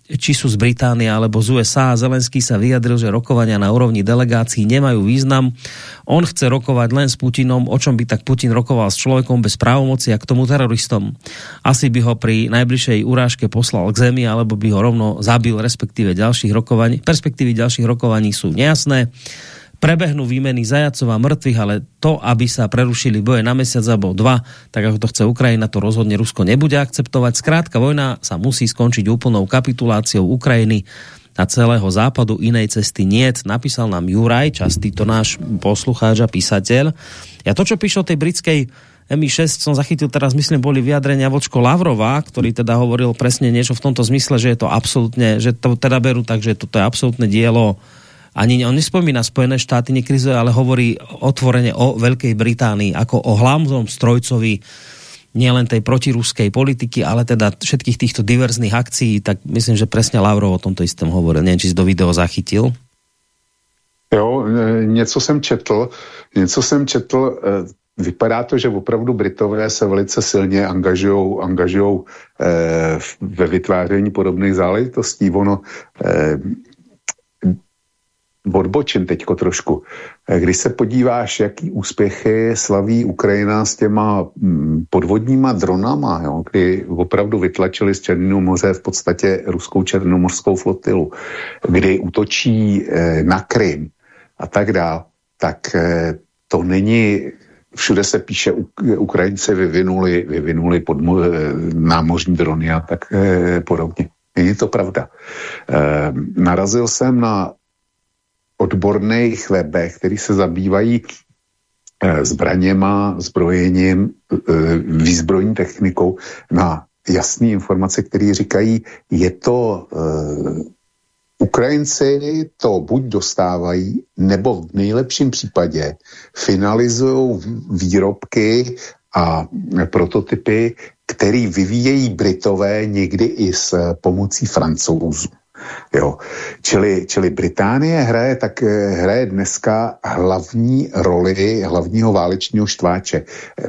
či sú z Británie alebo z ú es á. Zelenský sa vyjadril, že rokovania na úrovni delegácií nemajú význam. On chce rokovať len s Putinom, o čom by tak Putin rokoval s človekom bez právomoci a k tomu teroristom. Asi by ho pri najbližšej urážke poslal k zemi, alebo by ho rovno zabil, respektíve ďalších rokovaní. Perspektívy ďalších rokovaní sú nejasné. Prebehnú výmeny zajacov a mŕtvych, ale to, aby sa prerušili boje na mesiac alebo dva, tak ako to chce Ukrajina, to rozhodne Rusko nebude akceptovať. Skrátka, vojna sa musí skončiť úplnou kapituláciou Ukrajiny a celého západu, inej cesty niet. Napísal nám Juraj, častý to náš poslucháč a písateľ. Ja to, čo píše o tej britskej em í šesť, som zachytil teraz, myslím, boli vyjadrenia Vočko Lavrova, ktorý teda hovoril presne niečo v tomto zmysle, že je to absolútne, že to teda berú tak, že toto je absolútne dielo. Ani on nespomína Spojené štáty nekrizuje, ale hovorí otvorene o Veľkej Británii ako o hlavnom strojcovi nielen tej protiruskej politiky, ale teda všetkých týchto diverzných akcií, tak myslím, že presne Lavrov o tomto istom hovoril. Neviem, či si do video zachytil. Jo, něco jsem četl, něco jsem četl, vypadá to, že opravdu Britové se velice silně angažujou, angažujou eh, ve vytváření podobných záležitostí. Ono eh, odbočím teďko trošku. Když se podíváš, jaký úspěchy slaví Ukrajina s těma podvodníma dronama, jo, kdy opravdu vytlačili z Černého moře v podstatě ruskou černomořskou flotilu, kdy útočí na Krym a tak dále, tak to není, všude se píše, Ukrajinci vyvinuli, vyvinuli podmo, námořní drony a tak podobně. Není to pravda. Narazil jsem na odborných webech, který se zabývají zbraněma, zbrojením, výzbrojní technikou, na jasné informace, které říkají, je to uh, Ukrajinci to buď dostávají, nebo v nejlepším případě finalizují výrobky a prototypy, který vyvíjejí Britové někdy i s pomocí Francouzů. Jo. Čili, čili Británie hraje, tak hraje dneska hlavní roli hlavního válečního štváče.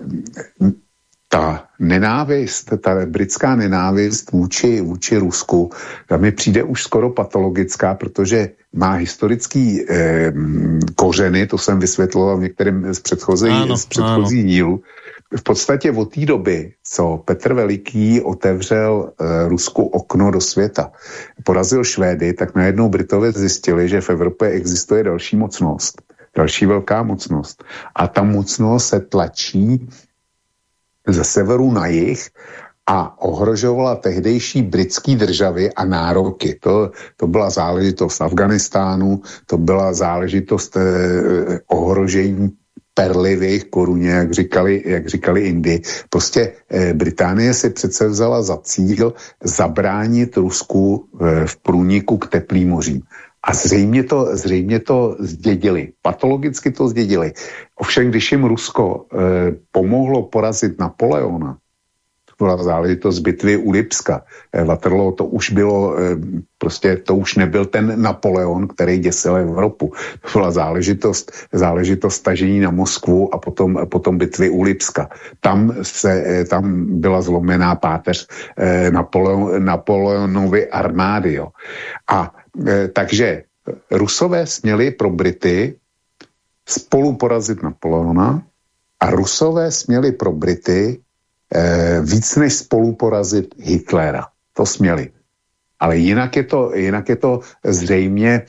Ta nenávist, ta britská nenávist vůči, vůči Rusku, ta mi přijde už skoro patologická, protože má historický eh, kořeny, to jsem vysvětloval v některém z předchozích, z předchozích dílů. V podstatě od té doby, co Petr Veliký otevřel e, Rusku okno do světa, porazil Švédy, tak najednou Britové zjistili, že v Evropě existuje další mocnost, další velká mocnost. A ta mocnost se tlačí ze severu na jih a ohrožovala tehdejší britský državy a nároky. To, to byla záležitost Afganistánu, to byla záležitost e, ohrožení perly v jejich koruně, jak říkali, jak říkali Indii. Prostě eh, Británie si přece vzala za cíl zabránit Rusku eh, v průniku k teplým mořím. A zřejmě to, zřejmě to zdědili. Patologicky to zdědili. Ovšem, když jim Rusko eh, pomohlo porazit Napoleona, to byla záležitost bitvy u Lipska. Eh, Waterloo, to už bylo, eh, prostě to už nebyl ten Napoleon, který děsil Evropu. To byla záležitost, záležitost tažení na Moskvu a potom, potom bitvy u Lipska. Tam, se, eh, tam byla zlomená páteř eh, Napoleon, Napoleonovy armády. Jo. A eh, takže Rusové směli pro Brity spolu porazit Napoleona a Rusové směli pro Brity eh, víc než spolu porazit Hitlera. To směli. Ale jinak je to, jinak je to zřejmě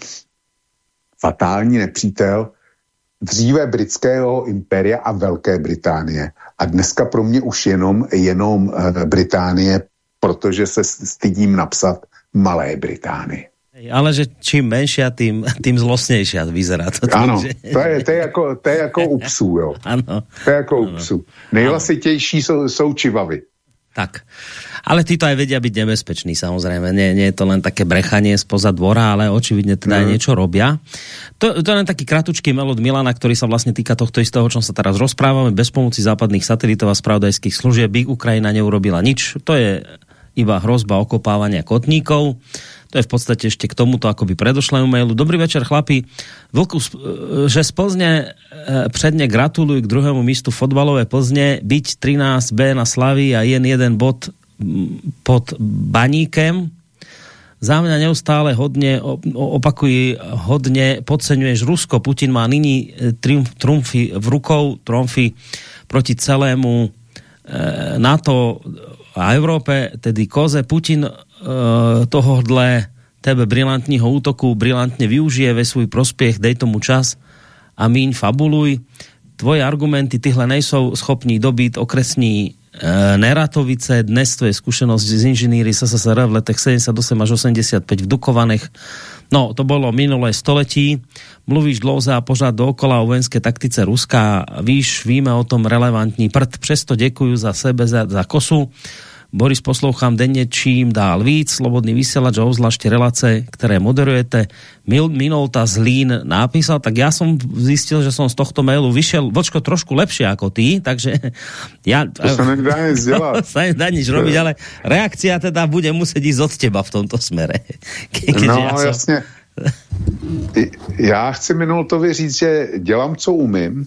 fatální nepřítel dříve britského impéria a Velké Británie. A dneska pro mě už jenom, jenom eh, Británie, protože se stydím napsat Malé Británie. Ale že čím menšia, tým, tým zlostnejšia vyzerá to. Ano, to je, to je, jako, to je jako u psů, jo. Ano. To je jako u psů. Nejhlasitější jsou, jsou čivavy. Tak. Ale títo aj vedia byť nebezpeční, samozrejme. Nie, nie je to len také brechanie spoza dvora, ale očividne teda mm. aj niečo robia. To, to je len taký kratučký mail od Milana, ktorý sa vlastne týka tohto istého, o čom sa teraz rozprávame. Bez pomoci západných satelitov a spravodajských služieb by Ukrajina neurobila nič. To je iba hrozba okopávania kotníkov. To je v podstate ešte k tomuto akoby predošlému mailu. Dobrý večer, chlapi. Vlku, že z Plzne předne gratulujú k druhému místu fotbalové Plzne, byť trinásť bé na Slavii a jen jeden bod pod Baníkem. Za mňa neustále hodne, opakuj, hodne podceňuješ Rusko. Putin má nyní triumf, trumfy v rukou, trumfy proti celému e, NATO a Európe, tedy koze. Putin e, tohohle tebe brilantního útoku brilantne využije ve svůj prospěch, dej tomu čas a míň fabuluj. Tvoje argumenty tyhle nejsou schopní dobít okresní Neratovice, dnes to je skúsenosť z inžiníry es es es er v letech sedemdesiatosem až osemdesiatpäť v Dukovanech. No, to bolo minulé století. Mluvíš dlouze a pořád dookola o vojenské taktice Ruska. Víš, víme o tom relevantní prd. Přesto děkuju za sebe, za, za kosu. Boris, poslouchám denne čím dál víc. Slobodný vysielač a obzvlášť relace, ktoré moderujete. Mil, Minolta Zlín napísal, tak ja som zistil, že som z tohto mailu vyšiel, Vočko, trošku lepšie ako ty, takže ja... To sa nedá nič delať. sa nedá nič robiť, ale reakcia teda bude musieť ísť od teba v tomto smere. Ke, no, ja som... jasne. Já chci Minoltovi říct, že dělám, co umím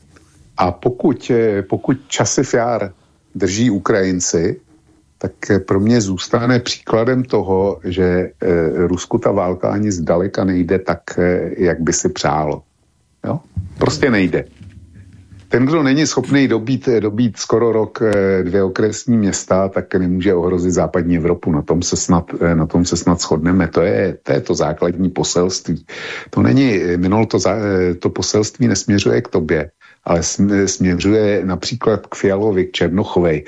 a pokud, pokud časy fjár drží Ukrajinci, tak pro mě zůstane příkladem toho, že e, Rusku ta válka ani zdaleka nejde tak, e, jak by si přálo. Jo? Prostě nejde. Ten, kdo není schopný dobít, dobít skoro rok e, dvě okresní města, tak nemůže ohrozit západní Evropu. Na tom se snad, e, na tom se snad shodneme. To je, to je to základní poselství. To není, minul to, to poselství nesměřuje k tobě, ale směřuje například k Fialovi, k Černochovej,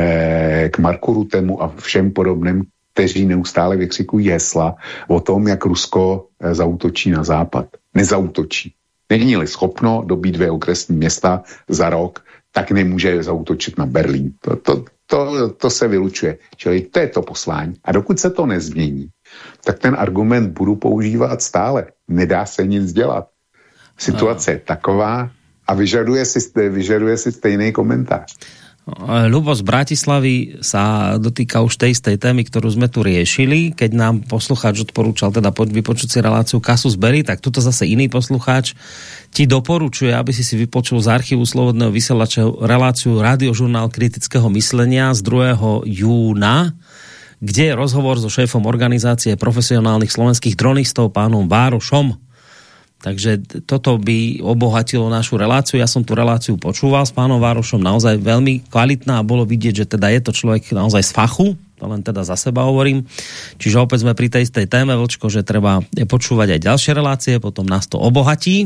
k Marku Rutemu a všem podobným, kteří neustále vykřikují hesla o tom, jak Rusko zaútočí na západ. Nezautočí. Není-li schopno dobít dvě okresní města za rok, tak nemůže zaútočit na Berlín. To, to, to, to se vylučuje. Čili to je to poslání. A dokud se to nezmění, tak ten argument budu používat stále. Nedá se nic dělat. Situace je taková, a vyžaduje si, vyžaduje si stejný komentář. Ľubo z Bratislavy sa dotýka už tej istej témy, ktorú sme tu riešili. Keď nám poslucháč odporúčal teda vypočuť si reláciu Casus Belli, tak tuto zase iný poslucháč ti doporučuje, aby si si vypočul z archívu Slobodného vysielača reláciu Radiožurnál kritického myslenia z druhého júna, kde je rozhovor so šéfom organizácie profesionálnych slovenských dronistov pánom Várošom. Takže toto by obohatilo našu reláciu. Ja som tú reláciu počúval s pánom Várošom, naozaj veľmi kvalitná a bolo vidieť, že teda je to človek naozaj z fachu, to len teda za seba hovorím. Čiže opäť sme pri tej istej téme, Vlčko, že treba počúvať aj ďalšie relácie, potom nás to obohatí.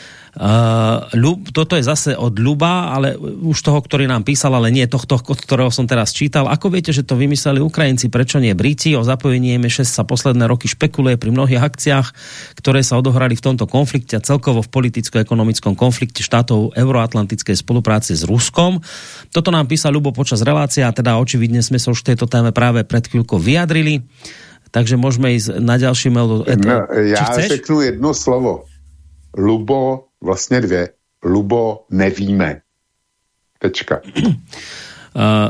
Uh, Ľub, toto je zase od Ľuba, ale už toho, ktorý nám písal, ale nie tohto, od ktorého som teraz čítal. Ako viete, že to vymysleli Ukrajinci, prečo nie Briti? O zapojení em šesť sa posledné roky špekuluje pri mnohých akciách, ktoré sa odohrali v tomto konflikte a celkovo v politicko-ekonomickom konflikte štátov euroatlantickej spolupráce s Ruskom. Toto nám písal Ľubo počas relácie a teda očividne sme sa už v tejto téme práve pred chvíľkou vyjadrili. Takže môžeme ísť na ďalší mail. No, ja řeknu jedno slovo. Ľubo, vlastně dvě. Lubo, nevíme. Tečka. Uh,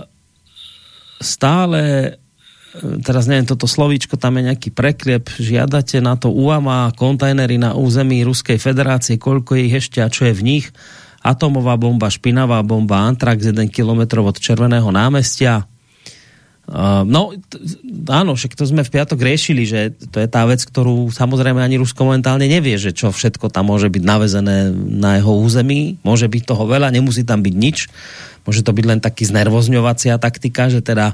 stále, teraz neviem, toto slovíčko, tam je nejaký prekliep, žiadate na to ú á em á, kontajnery na území Ruskej federácie, koľko je ich ešte a čo je v nich. Atomová bomba, špinavá bomba, Antrax jeden kilometr od Červeného námestia. Uh, no, t- áno, však to sme v piatok riešili, že to je tá vec, ktorú samozrejme ani Rusko momentálne nevie, že čo všetko tam môže byť navezené na jeho území. Môže byť toho veľa, nemusí tam byť nič. Môže to byť len taký znervozňovacia taktika, že teda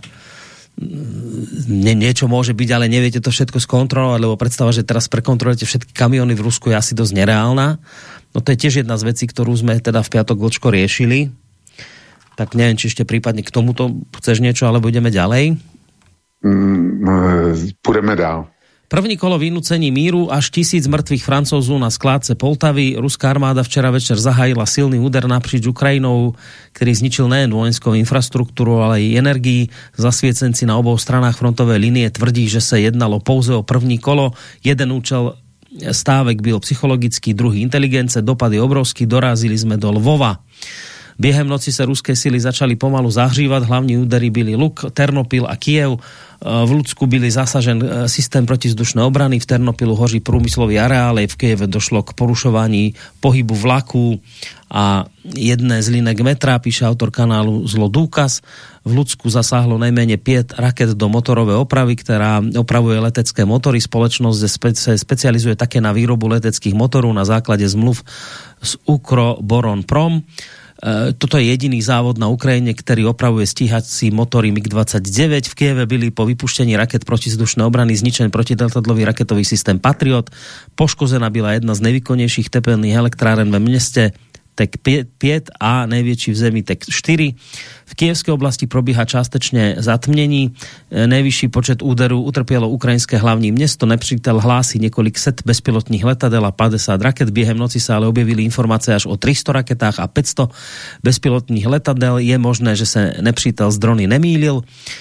nie, niečo môže byť, ale neviete to všetko skontrolovať, lebo predstava, že teraz prekontrolujete všetky kamiony v Rusku je asi dosť nereálna. No to je tiež jedna z vecí, ktorú sme teda v piatok Vlčko riešili. Tak neviem, či ešte prípadne k tomuto chceš niečo, alebo ideme ďalej? Mm, pôjdeme dál. První kolo vynúcení míru, až tisíc mŕtvych Francúzů na skládce Poltavy. Ruská armáda včera večer zahájila silný úder naprieč Ukrajinou, ktorý zničil nejen vojenskou infraštruktúru, ale i energii. Zasviecenci na obou stranách frontovej linie tvrdí, že sa jednalo pouze o první kolo. Jeden účel stávek byl psychologický, druhý inteligence, dopady obrovský, dorazili sme do Lvova. Během noci sa ruské sily začali pomalu zahřívať, hlavní údery byli Luk, Ternopil a Kiev. V Lucku byli zasažen systém protizdušnej obrany, v Ternopilu hoří průmyslový areál, v Kieve došlo k porušování pohybu vlaku a jedné z linek metra, píše autor kanálu Zlo Dúkaz. V Lucku zasáhlo najmenej päť raket do motorovej opravy, ktorá opravuje letecké motory. Spoločnosť sa specializuje také na výrobu leteckých motorov na základe zmluv s Ukroboronprom. Toto je jediný závod na Ukrajine, ktorý opravuje stíhací motory mig dvadsaťdeväť. V Kieve byli po vypuštení raket protizdušnej obrany zničený protidletadlový raketový systém Patriot. Poškozená byla jedna z nejvýkonnejších tepelných elektráren ve meste, tek päť a najväčší v zemi tek štyri. V Kievskej oblasti probíha částečne zatmnení. Najvyšší počet úderů utrpělo ukrajinské hlavní město. Nepřítel hlásí několik set bezpilotních letadel a päťdesiat raket. Během noci sa ale objevili informácie až o tristo raketách a päťsto bezpilotních letadel. Je možné, že sa nepřítel z drony nemýlil.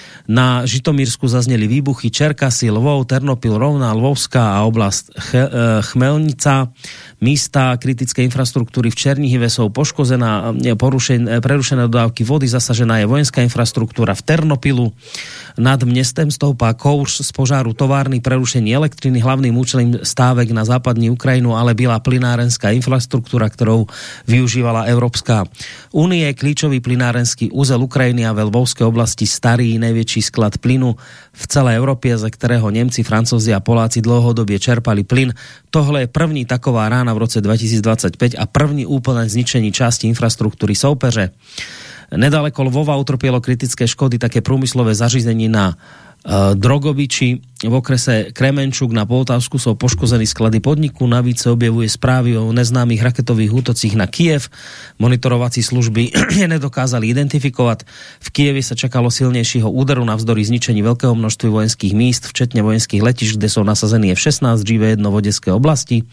Na Žitomírsku zazneli výbuchy Čerkasy, Lvov, Ternopil, Rovná, Lvovská a oblast Chmelnica. Místa kritické infraštruktúry v Černihive sú poškozená, prerušené dodávky vody, zasažená je vojenská infraštruktúra v Ternopilu. Nad městem stoupá kouř z požáru továrny, prerušení elektriny. Hlavným účelom stávek na západní Ukrajinu ale byla plynárenská infraštruktúra, ktorou využívala Európska únie. Klíčový plynárenský úzel Ukrajiny a ve Lvovskej oblasti starý najväčší sklad plynu v celej Európe, ze ktorého Nemci, Francúzi a Poláci dlhodobie čerpali plyn. Tohle je první taková rána v roce dvetisícdvadsaťpäť a první úplné zničení časti infraštruktúry soupeře. Nedaleko Lvova utrpělo kritické škody také průmyslové zařízení na uh, Drogoviči. V okrese Kremenčuk na Poltavsku sú poškození sklady podniku. Navíc sa objevuje správy o neznámych raketových útocích na Kiev. Monitorovací služby nedokázali identifikovať. V Kieve sa čakalo silnejšího úderu navzdory zničení veľkého množství vojenských míst, včetne vojenských letišť, kde sú nasazení F šestnásť, dříve jedno v Odeské oblasti.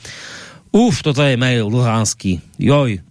Uf, toto je mail luhánsky. Joj.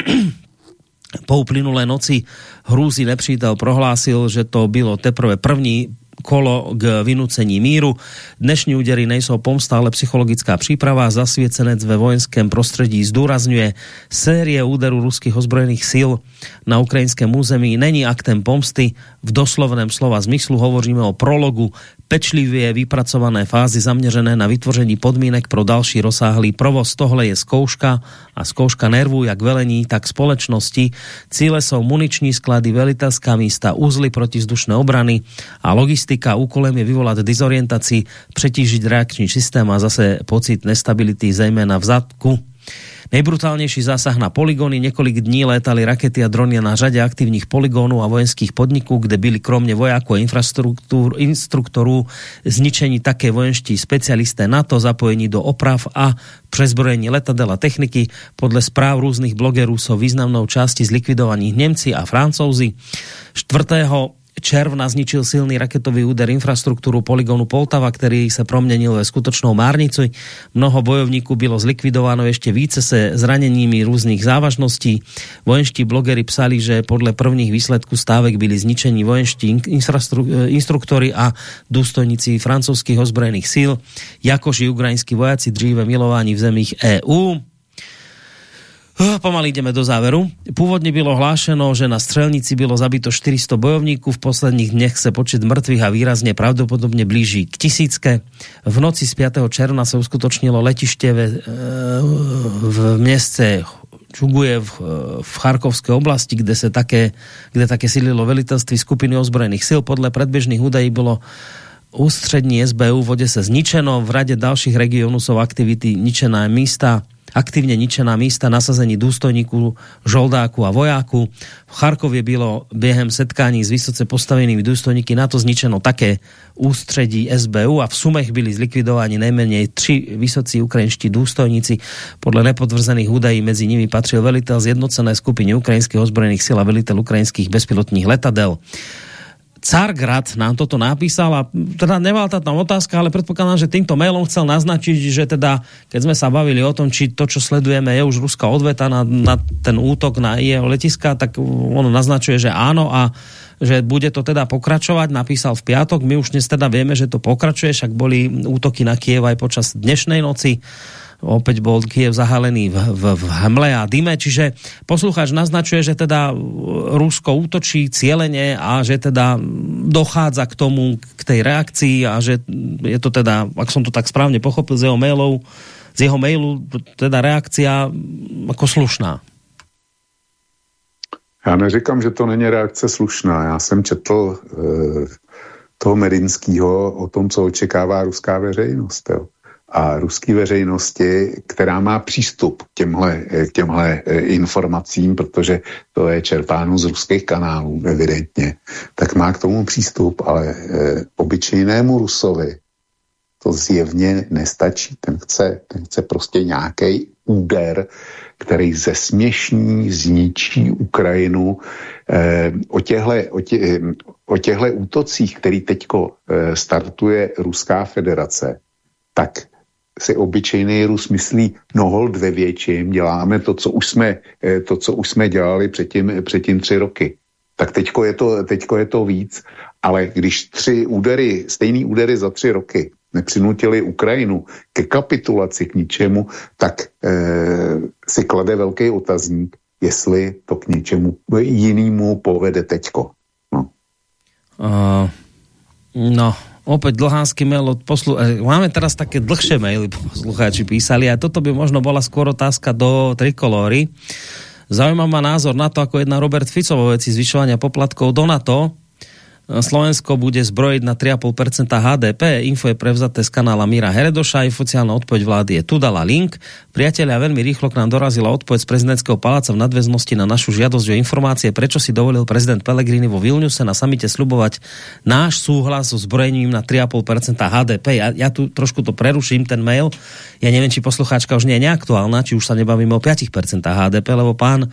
Po uplynulé noci hrúzy nepřítel prohlásil, že to bylo teprve první kolo k vynúcení míru. Dnešní údery nejsou pomsta, ale psychologická příprava. Zasviecenec ve vojenském prostredí zdôrazňuje, série úderu ruských ozbrojených síl na ukrajinském území není aktem pomsty. V doslovném slova zmyslu hovoríme o prologu pečlivě vypracované fázy zaměřené na vytvoření podmínek pro další rozsáhlý provoz. Tohle je zkouška a zkouška nervu jak velení, tak společnosti. Cíle jsou muniční sklady, velitelská místa, úzly protizdušné obrany a logistika. Úkolem je vyvolat dizorientaci, přetížiť reakčný systém a zase pocit nestability, zejména v zadku. Nejbrutálnejší zásah na poligóny. Několik dní létali rakety a drony na řade aktívnych poligónov a vojenských podniků, kde byli kromne vojákov a instruktorů zničení také vojenští specialisté NATO, zapojení do oprav a přezbrojení letadel a techniky. Podle správ různych blogerů sú významnou části zlikvidovaní Nemci a Francouzi. štvrtého června zničil silný raketový úder infraštruktúru poligónu Poltava, ktorý sa promenil ve skutočnou márnicu. Mnoho bojovníků bylo zlikvidováno, ešte více se zraneními různych závažností. Vojenští blogery psali, že podle prvních výsledků stávek byli zničení vojenští instruktori a důstojníci francúzských ozbrojených síl, jakož i ukrajinskí vojaci dříve milovaní v zemích é ú. Pomaly ideme do záveru. Pôvodne bylo hlášeno, že na strelnici bylo zabito štyristo bojovníků. V posledných dnech sa počet mŕtvych a výrazne pravdepodobne blíži k tisícke. V noci z piateho června sa uskutočnilo letište v, v meste Čuguje v, v Charkovskej oblasti, kde sa také, kde také sídlilo velitelství skupiny ozbrojených sil. Podľa predbežných údají bolo ústřední es bé ú v Odese zničeno. V rade ďalších regiónov sú aktivity ničená místa, aktívne ničená místa nasazení důstojníků, žoldáku a vojáku. V Charkově bylo během setkání s vysoce postavenými důstojníky NATO zničeno také ústředí es bé ú a v Sumech byli zlikvidováni najmenej tři vysocí ukrajinští důstojníci. Podľa nepotvrzených údají medzi nimi patril velitel zjednocenej skupiny ukrajinských ozbrojených sil a velitel ukrajinských bezpilotních letadel. Cargrad nám toto napísal a teda nemal tá tam otázka, ale predpokladám, že týmto mailom chcel naznačiť, že teda, keď sme sa bavili o tom, či to, čo sledujeme, je už ruská odveta na, na ten útok na jeho letiska, tak on naznačuje, že áno a že bude to teda pokračovať. Napísal v piatok, my už dnes teda vieme, že to pokračuje, však boli útoky na Kiev aj počas dnešnej noci. Opäť bol Kyjev zahalený v, v, v hmle a dyme, čiže poslucháč naznačuje, že teda Rusko útočí cielene a že teda dochádza k tomu, k tej reakcii a že je to teda, ak som to tak správne pochopil z jeho mailov, z jeho mailu, teda reakcia ako slušná. Já neříkám, že to není reakce slušná. Já jsem četl e, toho Medinskýho o tom, co očekává ruská veřejnost. Jo. A ruské veřejnosti, která má přístup k těmhle, k těmhle informacím, protože to je čerpáno z ruských kanálů, evidentně, tak má k tomu přístup, ale e, obyčejnému Rusovi to zjevně nestačí. Ten chce, ten chce prostě nějaký úder, který zesměšní, zničí Ukrajinu. E, o těchto o tě, o těchto útocích, který teďko e, startuje Ruská federace, tak si obyčejný Rus myslí, no hold ve větším, děláme to, co už jsme, to, co už jsme dělali předtím, předtím tři roky. Tak teďko je, to, teďko je to víc, ale když tři údery, stejný údery za tři roky nepřinutili Ukrajinu ke kapitulaci k ničemu, tak e, si klade velký otazník, jestli to k něčemu jinému povede teďko. No. Uh, no. Opäť dlhánsky mail od poslu... Máme teraz také dlhšie maily, poslucháči písali, a toto by možno bola skôr otázka do Trikolóry. Zaujíma ma názor na to, ako jedná Robert Fico vo veci zvyšovania poplatkov do NATO. Slovensko bude zbrojiť na tri a pol percenta há dé pé. Info je prevzaté z kanála Míra Heredoša. Oficiálna odpoveď vlády je tu, dala link. Priatelia, veľmi rýchlo k nám dorazila odpoveď z prezidentského paláca v nadväznosti na našu žiadosť o informácie, prečo si dovolil prezident Pellegrini vo Vilniuse na samite sľubovať náš súhlas so zbrojením na tri a pol percenta há dé pé. Ja, ja tu trošku to preruším, ten mail. Ja neviem, či poslucháčka už nie je neaktuálna, či už sa nebavíme o päť percent há dé pé, lebo pán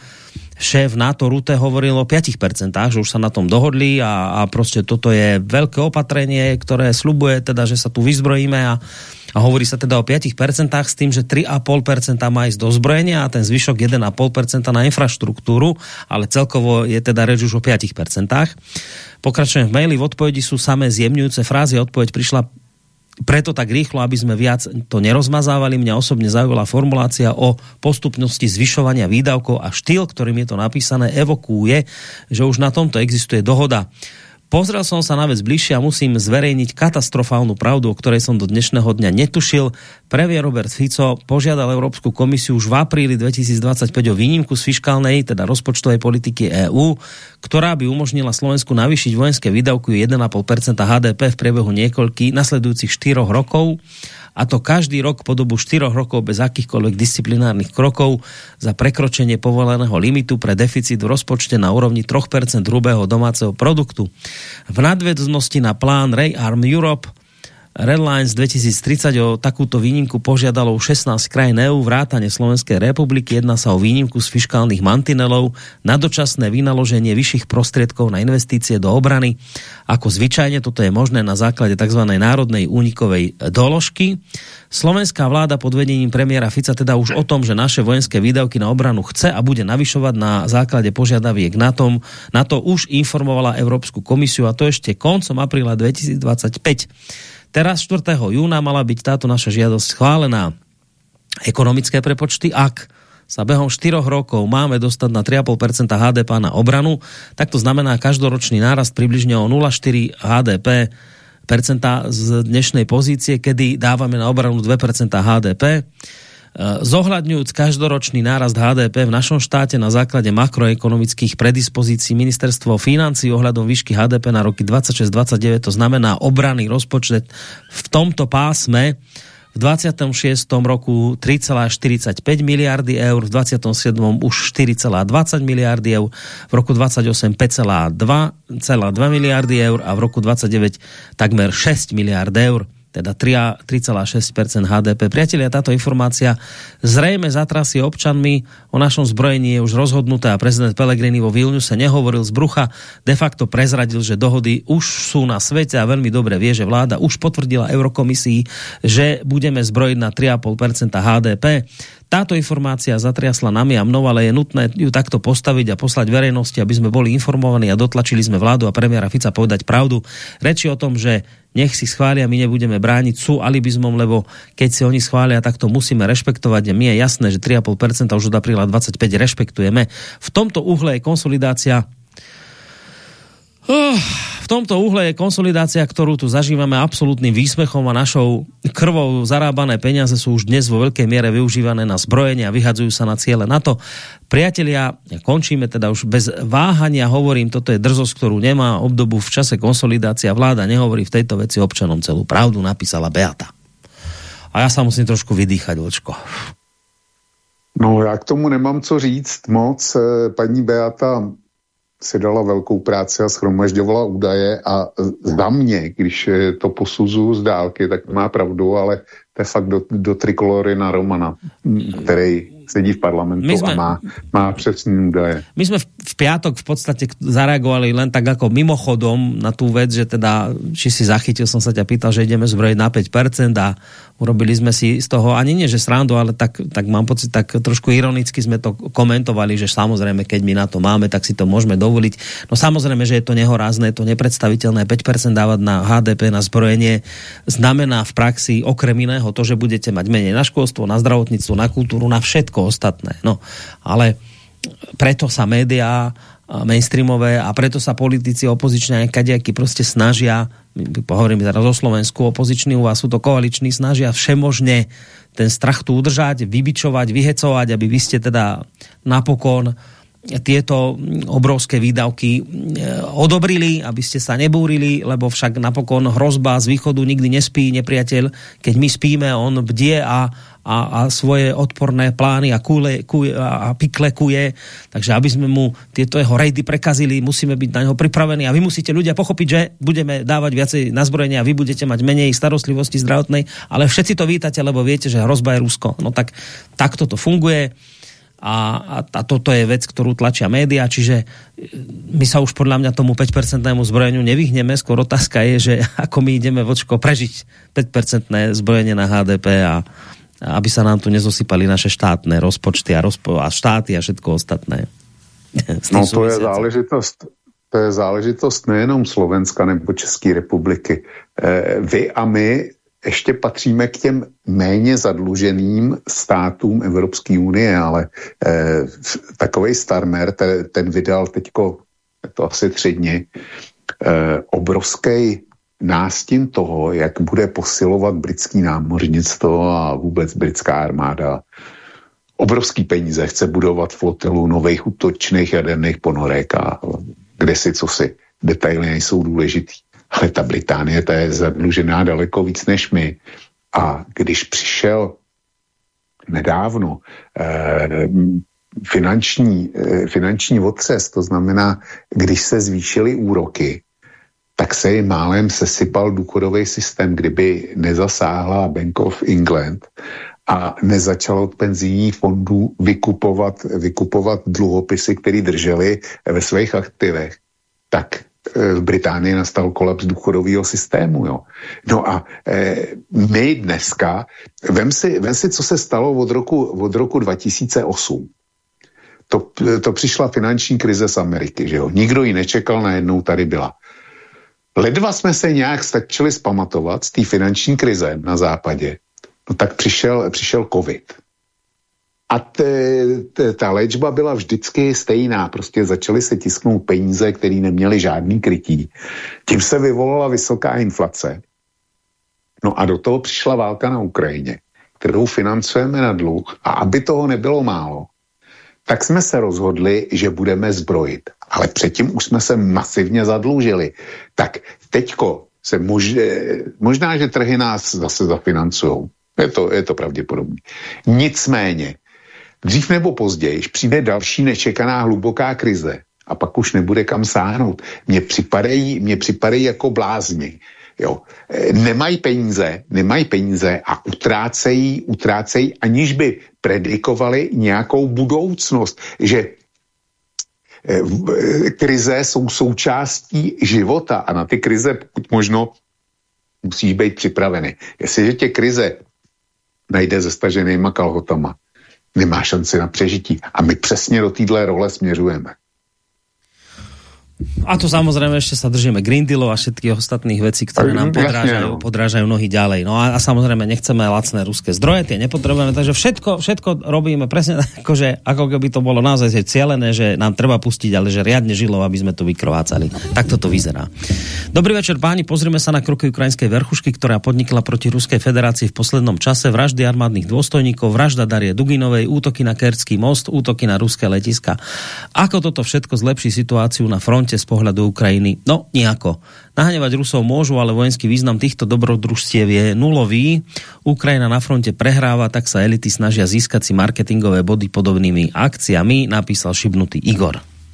šéf NATO Rutte hovoril o päť percent, že už sa na tom dohodli a, a proste toto je veľké opatrenie, ktoré sľubuje teda, že sa tu vyzbrojíme a, a hovorí sa teda o päť percent s tým, že tri a pol percenta má ísť do zbrojenia a ten zvyšok jeden a pol percenta na infraštruktúru, ale celkovo je teda reč už o päť percent. Pokračujem v maili, v odpovedi sú samé zjemňujúce frázy, odpoveď prišla preto tak rýchlo, aby sme viac to nerozmazávali. Mňa osobne zaujala formulácia o postupnosti zvyšovania výdavkov a štýl, ktorým je to napísané, evokuje, že už na tomto existuje dohoda. Pozrel som sa na vec bližšie a musím zverejniť katastrofálnu pravdu, o ktorej som do dnešného dňa netušil. Premiér Robert Fico požiadal Európsku komisiu už v apríli dvetisícdvadsaťpäť o výnimku z fiškálnej, teda rozpočtovej politiky EÚ, ktorá by umožnila Slovensku navýšiť vojenské výdavky jeden a pol percenta há dé pé v priebehu niekoľkých nasledujúcich štyroch rokov, a to každý rok po dobu štyroch rokov bez akýchkoľvek disciplinárnych krokov za prekročenie povoleného limitu pre deficit v rozpočte na úrovni tri percentá hrubého domáceho produktu. V nadväznosti na plán Rearm Europe Redlines dvetisíctridsať o takúto výnimku požiadalo šestnásť krajín EÚ vrátane Slovenskej republiky. Jedná sa o výnimku z fiškálnych mantinelov na dočasné vynaloženie vyšších prostriedkov na investície do obrany. Ako zvyčajne toto je možné na základe tzv. Národnej únikovej doložky. Slovenská vláda pod vedením premiéra Fica teda už o tom, že naše vojenské výdavky na obranu chce a bude navyšovať na základe požiadaviek na tom, na to už informovala Európsku komisiu, a to ešte koncom apríla dvetisícdvadsaťpäť. Teraz štvrtého júna mala byť táto naša žiadosť schválená. Ekonomické prepočty, ak sa behom štyroch rokov máme dostať na tri a pol percenta há dé pé na obranu, tak to znamená každoročný nárast približne o nula celá štyri há dé pé percenta z dnešnej pozície, kedy dávame na obranu dve percentá há dé pé. Zohľadňujúc každoročný nárast há dé pé v našom štáte na základe makroekonomických predispozícií Ministerstvo financií ohľadom výšky há dé pé na roky dvadsaťšesť dvadsaťdeväť, to znamená obranný rozpočet v tomto pásme v dvadsiatom šiestom roku tri celé štyridsaťpäť miliardy eur, v dvadsiatom siedmom už štyri celé dvadsať miliardy eur, v roku dvadsaťosem päť celé dva miliardy eur a v roku dvadsaťdeväť takmer šesť miliárd eur. Teda tri celé šesť percenta há dé pé. Priatelia, táto informácia zrejme zatrasie občanmi. O našom zbrojení je už rozhodnuté a prezident Pellegrini vo Vilniuse nehovoril z brucha. De facto prezradil, že dohody už sú na svete a veľmi dobre vie, že vláda už potvrdila Eurokomisii, že budeme zbrojiť na tri celé päť percenta há dé pé. Táto informácia zatriasla nami a mnou, ale je nutné ju takto postaviť a poslať verejnosti, aby sme boli informovaní a dotlačili sme vládu a premiéra Fica povedať pravdu. Reči o tom, že nech si schvália, my nebudeme brániť, sú alibizmom, lebo keď si oni schvália, tak to musíme rešpektovať. A mi je jasné, že tri a pol percenta už od apríla dvadsaťpäť rešpektujeme. V tomto uhle je konsolidácia uh, v tomto uhle je konsolidácia, ktorú tu zažívame absolútnym výsmechom a našou krvou zarábané peniaze sú už dnes vo veľkej miere využívané na zbrojenie a vyhadzujú sa na ciele NATO. Priatelia, končíme teda už bez váhania, hovorím, toto je drzosť, ktorú nemá obdobu v čase konsolidácia. Vláda nehovorí v tejto veci občanom celú pravdu, napísala Beata. A ja sa musím trošku vydýchať, Vlčko. No, já k tomu nemám co říct moc. Paní Beata si dala velkou práci a shromažďovala údaje a za mě, když to posuzuju z dálky, tak má pravdu, ale to je fakt do, do trikolory na Romana, který sedí v parlamentu sme, a má, má přesný údaje. My sme v, v piatok v podstate zareagovali len tak ako mimochodom na tú vec, že teda, či si zachytil, som sa ťa pýtal, že ideme zbrojiť na päť percent a urobili sme si z toho, ani nie, že srandu, ale tak, tak mám pocit, tak trošku ironicky sme to komentovali, že samozrejme, keď my na to máme, tak si to môžeme dovoliť. No samozrejme, že je to nehorázne, je to nepredstaviteľné, päť percent dávať na há dé pé, na zbrojenie, znamená v praxi okrem iného to, že budete mať menej na školstvo, na zdravotníctvo, na kultúru, na všetko ostatné. No, ale preto sa médiá mainstreamové a preto sa politici opozičné kadejaky proste snažia, hovorím teraz o Slovensku, opoziční u vás sú to koaliční, snažia všemožne ten strach tu udržať, vybičovať, vyhecovať, aby vy ste teda napokon tieto obrovské výdavky odobrili, aby ste sa nebúrili, lebo však napokon hrozba z východu nikdy nespí nepriateľ. Keď my spíme, on bdie a, a, a svoje odporné plány a, kule, kuje, a piklekuje. Takže aby sme mu tieto jeho rejdy prekazili, musíme byť na neho pripravení a vy musíte ľudia pochopiť, že budeme dávať viacej na zbrojenie a vy budete mať menej starostlivosti zdravotnej, ale všetci to vítate, lebo viete, že hrozba je Rusko. No tak takto to funguje. A, a, a toto je vec, ktorú tlačia médiá, čiže my sa už podľa mňa tomu päť percentnému zbrojeniu nevyhneme, skôr otázka je, že ako my ideme, Vočko, prežiť päť percentné zbrojenie na há dé pé a, a aby sa nám tu nezosypali naše štátne rozpočty a, rozpo, a štáty a všetko ostatné. No to je záležitost, to je záležitost nejenom Slovenska nebo České republiky. E, vy a my ještě patříme k těm méně zadluženým státům Evropské unie, ale eh, takovej Starmer, ten, ten vydal teďko, je to asi tři dny, eh, obrovský nástin toho, jak bude posilovat britský námořnictvo a vůbec britská armáda. Obrovský peníze, chce budovat flotilu nových útočných jaderných ponorek a kde si, co si, detaily nejsou důležitý. Ale ta Británie, ta je zadlužená daleko víc než my. A když přišel nedávno eh, finanční, eh, finanční otřes, to znamená, když se zvýšily úroky, tak se jim málem sesypal důchodový systém, kdyby nezasáhla Bank of England a nezačalo od penzijních fondů vykupovat, vykupovat dluhopisy, které drželi ve svých aktivech, tak v Británii nastal kolaps důchodového systému. Jo. No a e, my dneska, vem si, vem si, co se stalo od roku, od roku dva tisíce osm. To, to přišla finanční krize z Ameriky, že jo. Nikdo ji nečekal, najednou tady byla. Ledva jsme se nějak stačili zpamatovat z té finanční krize na západě, no tak přišel, přišel covid. A te, te, ta léčba byla vždycky stejná, prostě začaly se tisknout peníze, které neměly žádný krytí. Tím se vyvolala vysoká inflace. No a do toho přišla válka na Ukrajině, kterou financujeme na dluh. A aby toho nebylo málo, tak jsme se rozhodli, že budeme zbrojit. Ale předtím už jsme se masivně zadlužili. Tak teďko se mož, možná, že trhy nás zase zafinancujou. Je to, je to pravděpodobné. Nicméně, dřív nebo později přijde další nečekaná hluboká krize a pak už nebude kam sáhnout. Mně připadají, mně připadají jako blázni. Jo. Nemají peníze, nemají peníze a utrácejí, utrácejí, aniž by predikovali nějakou budoucnost, že krize jsou součástí života a na ty krize pokud možno musí být připraveny. Jestliže tě krize najde se staženýma kalhotama, nemá šanci na přežití. A my přesně do téhle role směřujeme. A tu samozrejme ešte sa držíme Green Dealov a všetkých ostatných vecí, ktoré nám podrážajú, podrážajú nohy ďalej. No a, a samozrejme nechceme lacné ruské zdroje, tie nepotrebujeme, takže všetko, všetko robíme presne akože, ako keby to bolo naozaj cielené, že nám treba pustiť, ale že riadne žilo, aby sme to vykrvácali. Takto to vyzerá. Dobrý večer páni, pozrime sa na kroky ukrajinskej verchušky, ktorá podnikla proti Ruskej federácii v poslednom čase, vraždy armádnych dôstojníkov, vražda Darie Duginovej, útoky na Kerčský most, útoky na ruské letiska. Ako toto všetko zlepší situáciu na fronte z pohľadu Ukrajiny? No, nejako. Nahnevať Rusov môžu, ale vojenský význam týchto dobrodružstiev je nulový. Ukrajina na fronte prehráva, tak sa elity snažia získať si marketingové body podobnými akciami, napísal šibnutý Igor.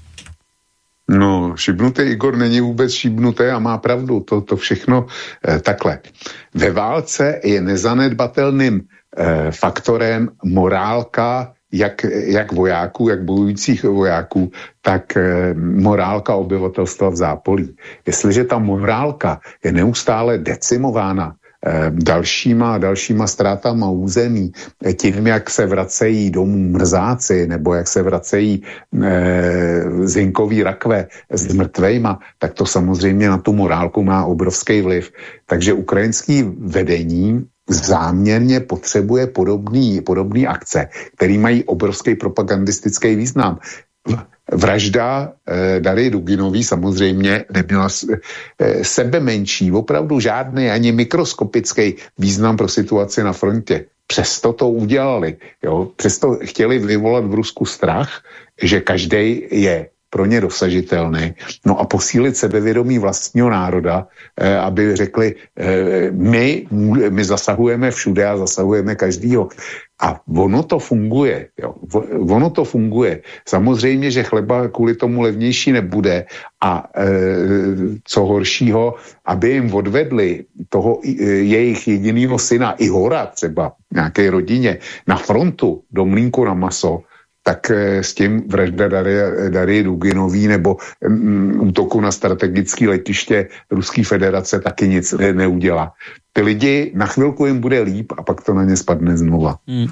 No, šibnutý Igor není vůbec šibnuté a má pravdu. To, to všechno eh, takhle. Ve válce je nezanedbatelným eh, faktorem morálka jak, jak vojáků, jak bojujících vojáků, tak eh, morálka obyvatelstva v zápolí. Jestliže ta morálka je neustále decimována eh, dalšíma a dalšíma ztrátama území, eh, tím, jak se vracejí domů mrzáci, nebo jak se vracejí eh, zinkový rakve s mrtvejma, tak to samozřejmě na tu morálku má obrovský vliv. Takže ukrajinský vedení záměrně potřebuje podobný, podobný akce, který mají obrovský propagandistický význam. Vražda eh, Darie Duginový samozřejmě neměla eh, sebe menší, opravdu žádný ani mikroskopický význam pro situaci na frontě. Přesto to udělali. Jo? Přesto chtěli vyvolat v Rusku strach, že každý je pro ně dosažitelný. No a posílit sebevědomí vlastního národa, eh, aby řekli, eh, my, my zasahujeme všude a zasahujeme každýho. A ono to funguje. Jo. Ono to funguje. Samozřejmě, že chleba kvůli tomu levnější nebude a e, co horšího, aby jim odvedli toho e, jejich jedinýho syna Ihora třeba nějaké rodině na frontu do mlýnku na maso, tak e, s tím vražda Darie, Darie Duginový nebo m, útoku na strategické letiště Ruské federace taky nic ne, neudělá. Ty lidi, na chvilku jim bude líp a pak to na ně spadne znova. Hmm.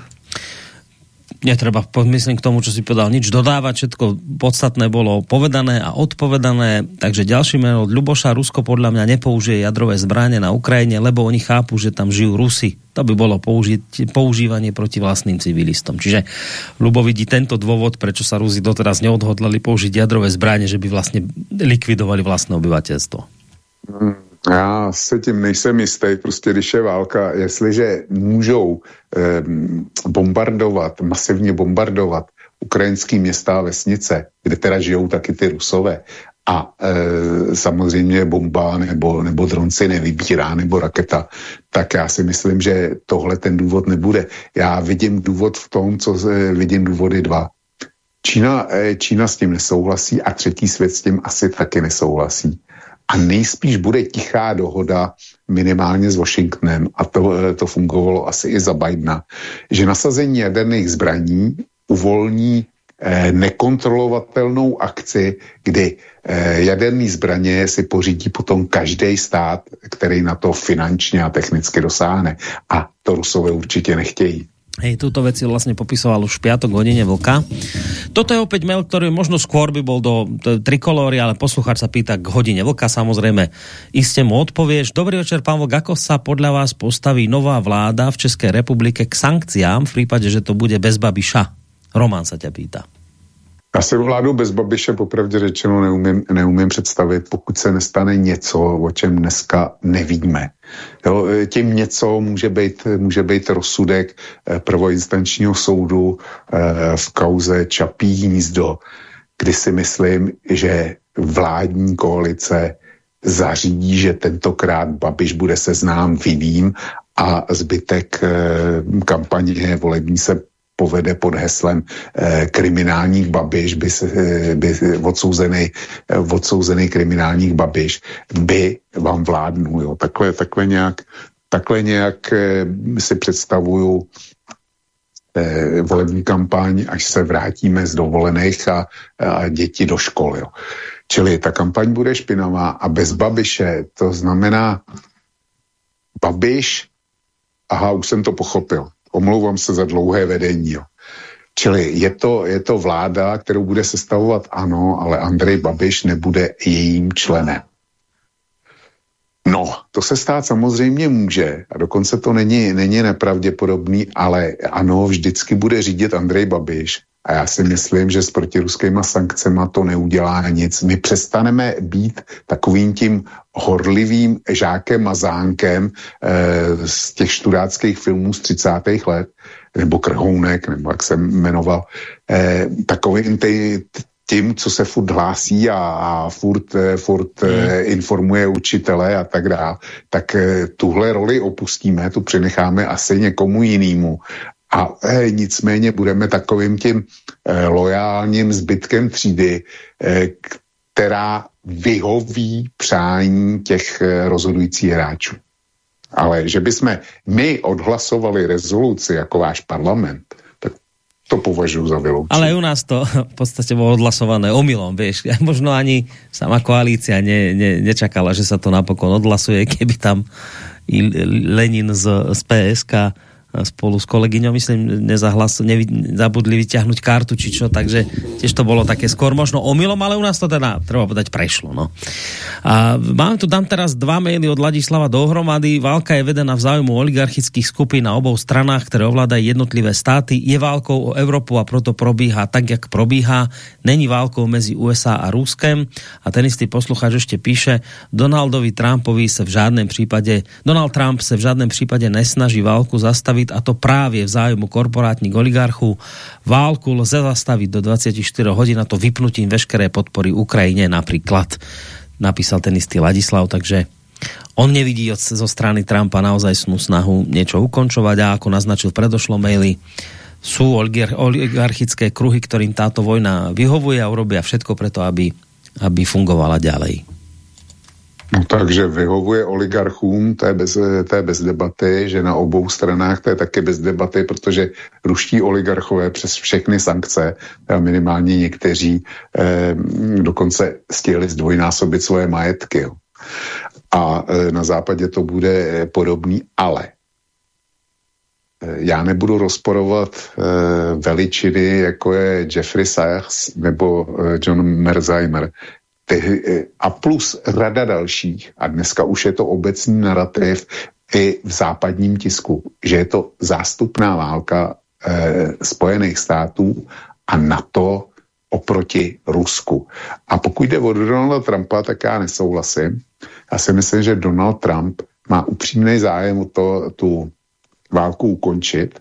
Netreba, myslím k tomu, čo si povedal, nič dodávať, všetko podstatné bolo povedané a odpovedané, takže ďalší meno od Ľuboša, Rusko podľa mňa nepoužije jadrové zbrane na Ukrajine, lebo oni chápu, že tam žijú Rusi. To by bolo použiť, používanie proti vlastným civilistom. Čiže Ľubo vidí tento dôvod, prečo sa Rusi doteraz neodhodlali použiť jadrové zbrane, že by vlastne likvidovali vlastné obyvateľstvo. Hmm. Já se tím nejsem jistý, prostě když je válka, jestliže můžou eh, bombardovat, masivně bombardovat ukrajinský města a vesnice, kde teda žijou taky ty Rusové, a e, samozřejmě bomba nebo, nebo dron si nevybírá, nebo raketa, tak já si myslím, že tohle ten důvod nebude. Já vidím důvod v tom, co e, vidím důvody dva. Čína, e, Čína s tím nesouhlasí a třetí svět s tím asi taky nesouhlasí. A nejspíš bude tichá dohoda minimálně s Washingtonem, a to, to fungovalo asi i za Bidena, že nasazení jaderných zbraní uvolní eh, nekontrolovatelnou akci, kdy eh, jaderné zbraně si pořídí potom každý stát, který na to finančně a technicky dosáhne. A to Rusové určitě nechtějí. Hej, túto vec si vlastne popisoval už v piatok hodine vlka. Toto je opäť mail, ktorý možno skôr by bol do, do trikolóry, ale poslucháč sa pýta k hodine vlka, samozrejme iste mu odpovieš. Dobrý večer, pán Vlk, ako sa podľa vás postaví nová vláda v Českej republike k sankciám v prípade, že to bude bez Babiša? Roman sa ťa pýta. Já si vládu bez Babiše popravdě řečeno neumím, neumím představit, pokud se nestane něco, o čem dneska nevíme. Jo, tím něco může být, může být rozsudek prvoinstančního soudu v kauze Čapí hnízdo, kdy si myslím, že vládní koalice zařídí, že tentokrát Babiš bude seznám vinným a zbytek kampaně volební se povede pod heslem eh, kriminálních Babiš, by, eh, by odsouzený, eh, odsouzený kriminálních Babiš by vám vládnul. Jo. Takhle, takhle nějak, takhle nějak eh, si představuju eh, volební kampaň, až se vrátíme z dovolených a, a děti do školy. Jo. Čili ta kampaň bude špinavá a bez Babiše, to znamená Babiš, aha, už jsem to pochopil. Omlouvám se za dlouhé vedení. Jo. Čili je to, je to vláda, kterou bude sestavovat ANO, ale Andrej Babiš nebude jejím členem. No, to se stát samozřejmě může a dokonce to není, není nepravděpodobný, ale ANO vždycky bude řídit Andrej Babiš. A já si myslím, že s protiruskýma sankcema to neudělá nic. My přestaneme být takovým tím horlivým žákem a zánkem eh, z těch študáckých filmů z třicátých let, nebo Krhounek, nebo jak jsem jmenoval, eh, takovým ty, tím, co se furt hlásí a, a furt, furt hmm. informuje učitele a tak dále, tak eh, tuhle roli opustíme, tu přenecháme asi někomu jinému. A eh, nicméně budeme takovým tím eh, lojálním zbytkem třídy, eh, která vyhoví přání těch eh, rozhodujících hráčů. Ale že bychom my odhlasovali rezoluci jako váš parlament, tak to považuji za vyloučení. Ale u nás to v podstate bolo odhlasované omylom, vieš. Možno ani sama koalícia ne, ne, nečakala, že sa to napokon odhlasuje, keby tam i Lenin z, z pé es ká spolu s kolegyňou, myslím, nezahlas, nevy, zabudli vyťahnuť kartu, či čo, takže tiež to bolo také skôr možno omylom, ale u nás to teda, treba povedať, prešlo. No. A mám tu, dám teraz dva maily od Ladislava dohromady. Válka je vedená v záujmu oligarchických skupín na obou stranách, ktoré ovládajú jednotlivé státy. Je válkou o Európu a proto probíha tak, jak probíha. Není válkou mezi ú es á a Ruskem. A ten istý poslucháč ešte píše, Donaldovi Trumpovi sa v žádnym prípade, Donald Trump sa v žádnym prípade nesnaží válku zastaviť, a to práve v záujmu korporátnych oligarchů. Válku lze zastaviť do dvadsaťštyri hodín, a to vypnutím veškeré podpory Ukrajine napríklad, napísal ten istý Ladislav, takže on nevidí od, zo strany Trumpa naozaj snú snahu niečo ukončovať a ako naznačil v predošlom maili, sú oligarchické kruhy, ktorým táto vojna vyhovuje a urobia všetko preto, aby, aby fungovala ďalej. No takže vyhovuje oligarchům, to je, bez, to je bez debaty, že na obou stranách to je také bez debaty, protože ruští oligarchové přes všechny sankce, minimálně někteří, eh, dokonce stihli zdvojnásobit svoje majetky. Jo. A eh, na západě to bude eh, podobný, ale eh, já nebudu rozporovat eh, veličiny, jako je Jeffrey Sachs nebo eh, John Merzheimer, a plus rada dalších, a dneska už je to obecný narrativ i v západním tisku, že je to zástupná válka eh, Spojených států a NATO oproti Rusku. A pokud jde o Donalda Trumpa, tak já nesouhlasím. Já si myslím, že Donald Trump má upřímný zájem o to, tu válku ukončit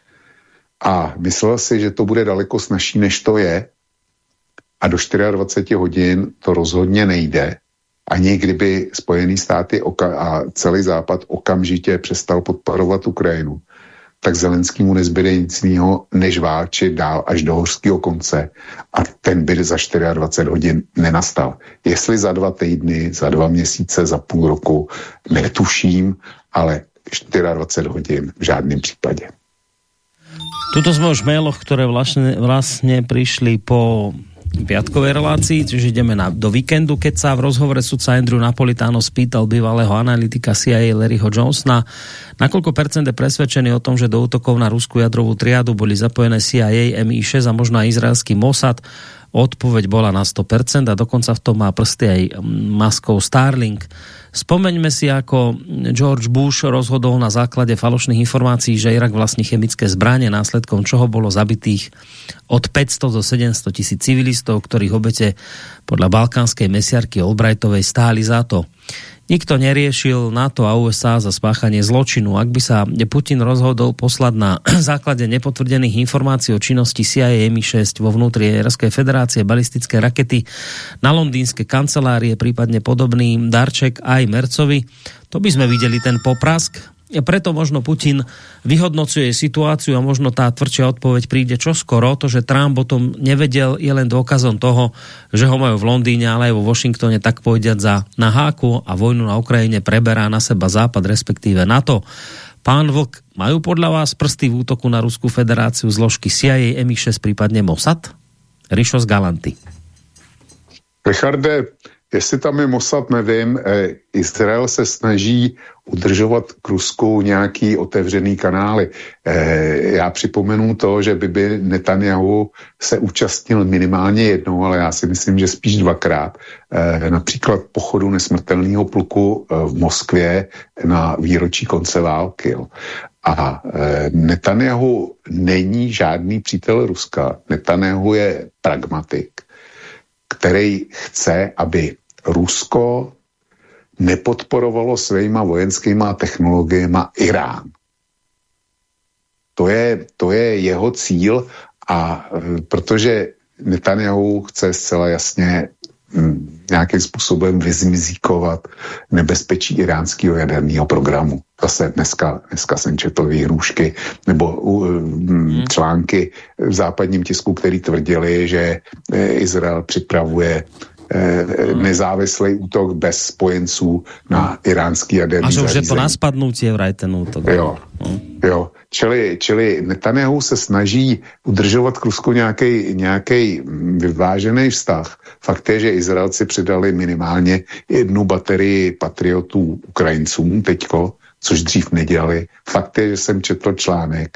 a myslel si, že to bude daleko snazší, než to je. A do dvacet čtyři hodin to rozhodně nejde. Ani kdyby Spojené státy a celý Západ okamžitě přestal podporovat Ukrajinu, tak Zelenskýmu nezbyde nic jiného, než válčit dál až do hořského konce. A ten by za dvacet čtyři hodin nenastal. Jestli za dva týdny, za dva měsíce, za půl roku, netuším, ale dvacet čtyři hodin v žádném případě. Tuto sme už mailoch, ktoré vlastne, vlastne prišli po piatkovej relácii, čiže ideme na, do víkendu, keď sa v rozhovore sudca Andrew Napolitano spýtal bývalého analytika C I A Larryho Jonesona, nakoľko percent je presvedčený o tom, že do útokov na ruskú jadrovú triádu boli zapojené C I A, em í šesť a možno aj izraelský Mossad. Odpoveď bola na sto percent a dokonca v tom má prsty aj Muskov Starlink. Spomeňme si, ako George Bush rozhodol na základe falošných informácií, že Irak vlastní chemické zbranie, následkom čoho bolo zabitých od päťsto do sedemsto tisíc civilistov, ktorých obete podľa balkánskej mesiarky Albrightovej stáli za to. Nikto neriešil NATO a ú es á za spáchanie zločinu. Ak by sa Putin rozhodol poslať na základe nepotvrdených informácií o činnosti C I A em í šesť vo vnútri Ruskej federácie balistické rakety na londýnske kancelárie, prípadne podobný darček aj Mercovi, to by sme videli ten poprask. Preto možno Putin vyhodnocuje situáciu a možno tá tvrdšia odpoveď príde čoskoro. To, že Trump o tom nevedel, je len dôkazom toho, že ho majú v Londýne, ale aj vo Washingtone tak povediať za na háku a vojnu na Ukrajine preberá na seba Západ, respektíve NATO. Pán Vlk, majú podľa vás prsty v útoku na Ruskú federáciu zložky C I A, em í šesť, prípadne Mossad? Rišo z Galanty. Richarde, jestli tam je Mossad, nevím. Izrael se snaží udržovat k Rusku nějaký otevřený kanály. Já připomenu to, že Bibi Netanyahu se účastnil minimálně jednou, ale já si myslím, že spíš dvakrát. Například pochodu nesmrtelného pluku v Moskvě na výročí konce války. A Netanyahu není žádný přítel Ruska. Netanyahu je pragmatik, který chce, aby Rusko nepodporovalo svýma vojenskýma technologiemi Irán. To je, to je jeho cíl a protože Netanyahu chce zcela jasně hm, nějakým způsobem vyzmizíkovat nebezpečí iránského jaderného programu. Zase dneska, dneska jsem četl výhrůžky nebo hm, články v západním tisku, který tvrdili, že Izrael připravuje nezávislý útok bez spojenců na iránský jaderný zařízení. A že už je to na spadnutie vraj ten útok. Jo, jo. Čili, čili Netanyahu se snaží udržovat k Rusku nějaký, nějaký vyvážený vztah. Fakt je, že Izraelci přidali minimálně jednu baterii patriotů Ukrajincům teďko, což dřív nedělali. Fakt je, že jsem četl článek,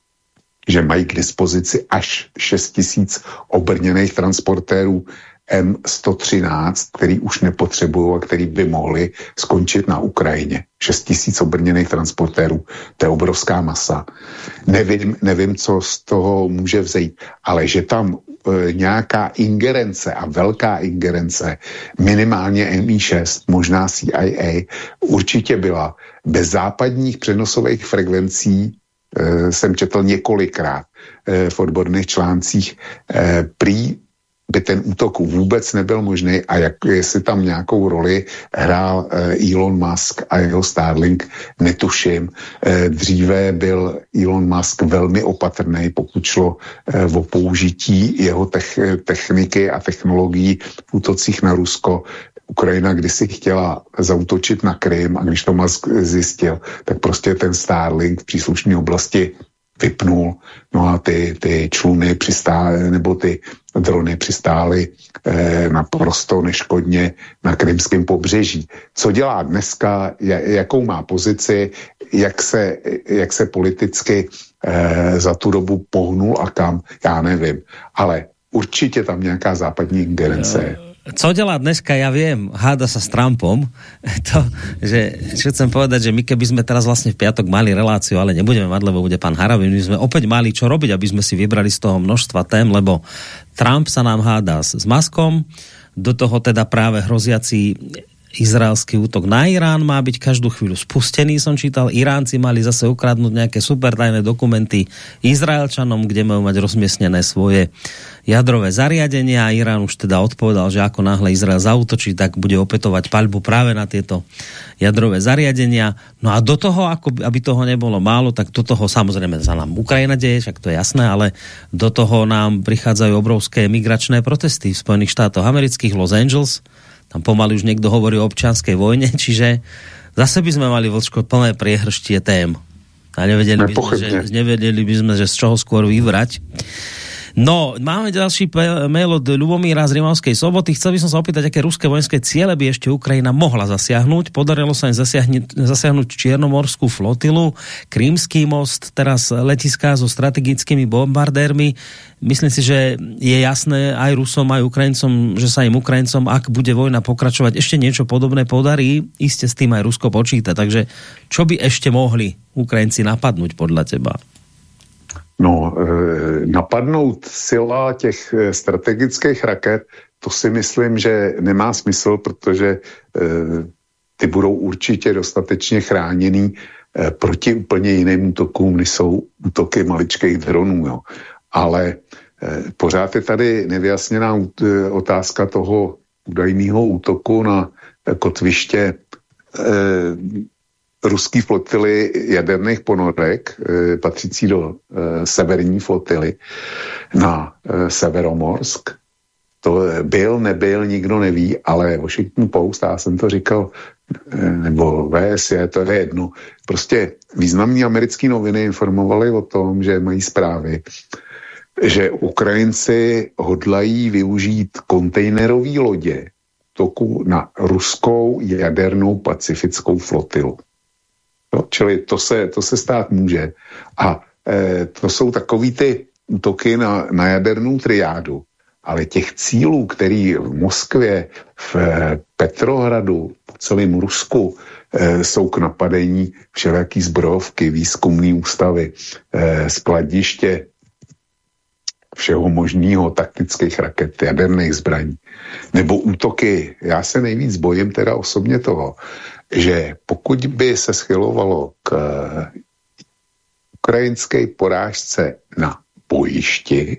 že mají k dispozici až šest tisíc obrněných transportérů M sto třináct, který už nepotřebují a který by mohli skončit na Ukrajině. šest tisíc obrněných transportérů, to je obrovská masa. Nevím, nevím, co z toho může vzejít, ale že tam e, nějaká ingerence a velká ingerence, minimálně M I šest, možná C I A, určitě byla. Bez západních přenosových frekvencí e, jsem četl několikrát e, v odborných článcích e, prý by ten útok vůbec nebyl možný a jak, jestli tam nějakou roli hrál eh, Elon Musk a jeho Starlink, netuším. Eh, dříve byl Elon Musk velmi opatrný, pokud šlo eh, o použití jeho tech, techniky a technologií v útocích na Rusko. Ukrajina kdysi chtěla zaútočit na Krym a když to Musk zjistil, tak prostě ten Starlink v příslušné oblasti vypnul, no a ty, ty čluny přistály, nebo ty drony přistály eh, naprosto neškodně na krymském pobřeží. Co dělá dneska, jakou má pozici, jak se, jak se politicky eh, za tu dobu pohnul a kam, já nevím. Ale určitě tam nějaká západní ingerence je. Co delá dneska, ja viem, háda sa s Trumpom, to, že, čo chcem povedať, že my keby sme teraz vlastne v piatok mali reláciu, ale nebudeme mať, lebo bude pán Harabin, my sme opäť mali čo robiť, aby sme si vybrali z toho množstva tém, lebo Trump sa nám hádá s, s Muskom, do toho teda práve hroziaci izraelský útok na Irán má byť každú chvíľu spustený, som čítal. Iránci mali zase ukradnúť nejaké supertajné dokumenty Izraelčanom, kde majú mať rozmiestnené svoje jadrové zariadenia. Irán už teda odpovedal, že ako náhle Izrael zaútočí, tak bude opätovať paľbu práve na tieto jadrové zariadenia. No a do toho, ako aby toho nebolo málo, tak do toho samozrejme sa nám Ukrajina deje, však to je jasné, ale do toho nám prichádzajú obrovské migračné protesty v Spojených štátoch amerických, Los Angeles. Tam pomaly už niekto hovorí o občianskej vojne, čiže zase by sme mali, Vlčko, plné priehrštie tém. A nevedeli by, sme, že, nevedeli by sme, že z čoho skôr vyvrať. No, máme ďalší mail od Ľubomíra z Rimavskej Soboty. Chcel by som sa opýtať, aké ruské vojenské ciele by ešte Ukrajina mohla zasiahnuť. Podarilo sa im zasiahnuť, zasiahnuť Čiernomorskú flotilu, Krymský most, teraz letiská so strategickými bombardérmi. Myslím si, že je jasné aj Rusom, aj Ukrajincom, že sa im Ukrajincom, ak bude vojna pokračovať, ešte niečo podobné podarí. Iste s tým aj Rusko počíta. Takže čo by ešte mohli Ukrajinci napadnúť podľa teba? No, napadnout sila těch strategických raket, to si myslím, že nemá smysl, protože ty budou určitě dostatečně chráněný proti úplně jiným útokům, než jsou útoky maličkých dronů. Jo. Ale pořád je tady nevyjasněná otázka toho údajného útoku na kotviště ruský flotily jaderných ponorek, e, patřící do e, severní flotily na e, Severomorsk. To byl, nebyl, nikdo neví, ale Washington Post, já jsem to říkal, e, nebo V S je, to je jedno. Prostě významní americké noviny informovali o tom, že mají zprávy, že Ukrajinci hodlají využít kontejnerové lodě útoku na ruskou jadernou pacifickou flotilu. No, čili to se, to se stát může. A e, to jsou takový ty útoky na, na jadernou triádu. Ale těch cílů, který v Moskvě, v e, Petrohradu, po celém Rusku e, jsou k napadení všelijaký zbrojovky, výzkumné ústavy, e, skladiště všeho možného, taktických raket, jaderných zbraní, nebo útoky. Já se nejvíc bojím teda osobně toho, že pokud by se schylovalo k ukrajinské porážce na bojišti,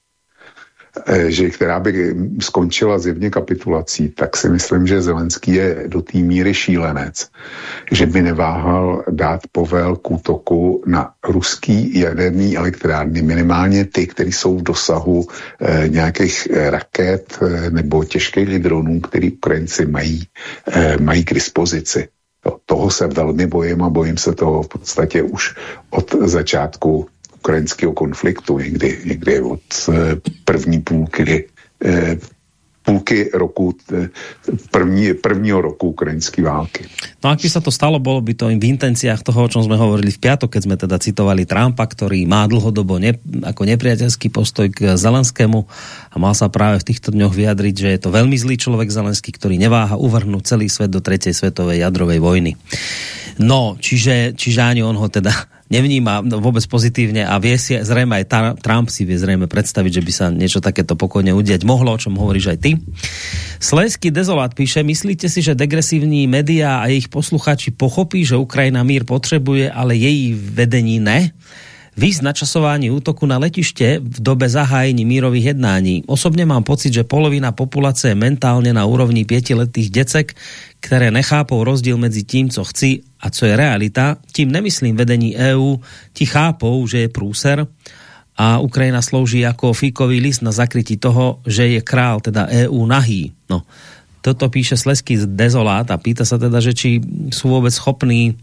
že která by skončila zjevně kapitulací, tak si myslím, že Zelenský je do té míry šílenec, že by neváhal dát povel k útoku na ruský jaderný elektrárny, minimálně ty, které jsou v dosahu eh, nějakých raket eh, nebo těžkých dronů, který Ukrajinci mají, eh, mají k dispozici. Toho se velmi bojím a bojím se toho v podstatě už od začátku ukrajinského konfliktu, někdy, někdy od první půlky, půlky roku, první, prvního roku ukrajinské války. No ak by sa to stalo, bolo by to v intenciách toho, o čom sme hovorili v piatok, keď sme teda citovali Trumpa, ktorý má dlhodobo ne, ako nepriateľský postoj k Zelenskému a mal sa práve v týchto dňoch vyjadriť, že je to veľmi zlý človek Zelenský, ktorý neváha uvrhnúť celý svet do tretej svetovej jadrovej vojny. No, čiže, čiže ani on ho teda nevníma vôbec pozitívne a vie si, zrejme aj Trump si vie zrejme predstaviť, že by sa niečo takéto pokojne udiať mohlo, o čom hovoríš aj ty. Slezský dezolát píše, myslíte si, že degresívni médiá a ich poslucháči pochopí, že Ukrajina mír potrebuje, ale jej vedení ne? Výsť načasování útoku na letiště v dobe zahájení mírových jednání. Osobně mám pocit, že polovina populace je mentálně na úrovni pětiletých děcek, které nechápou rozdíl mezi tím, co chci a co je realita. Tím nemyslím vedení é ú, ti chápou, že je průser a Ukrajina slouží jako fíkový list na zakrytí toho, že je král, teda é ú nahý. No, toto píše Slezský dezolát a pýta sa teda, že či sú vôbec schopní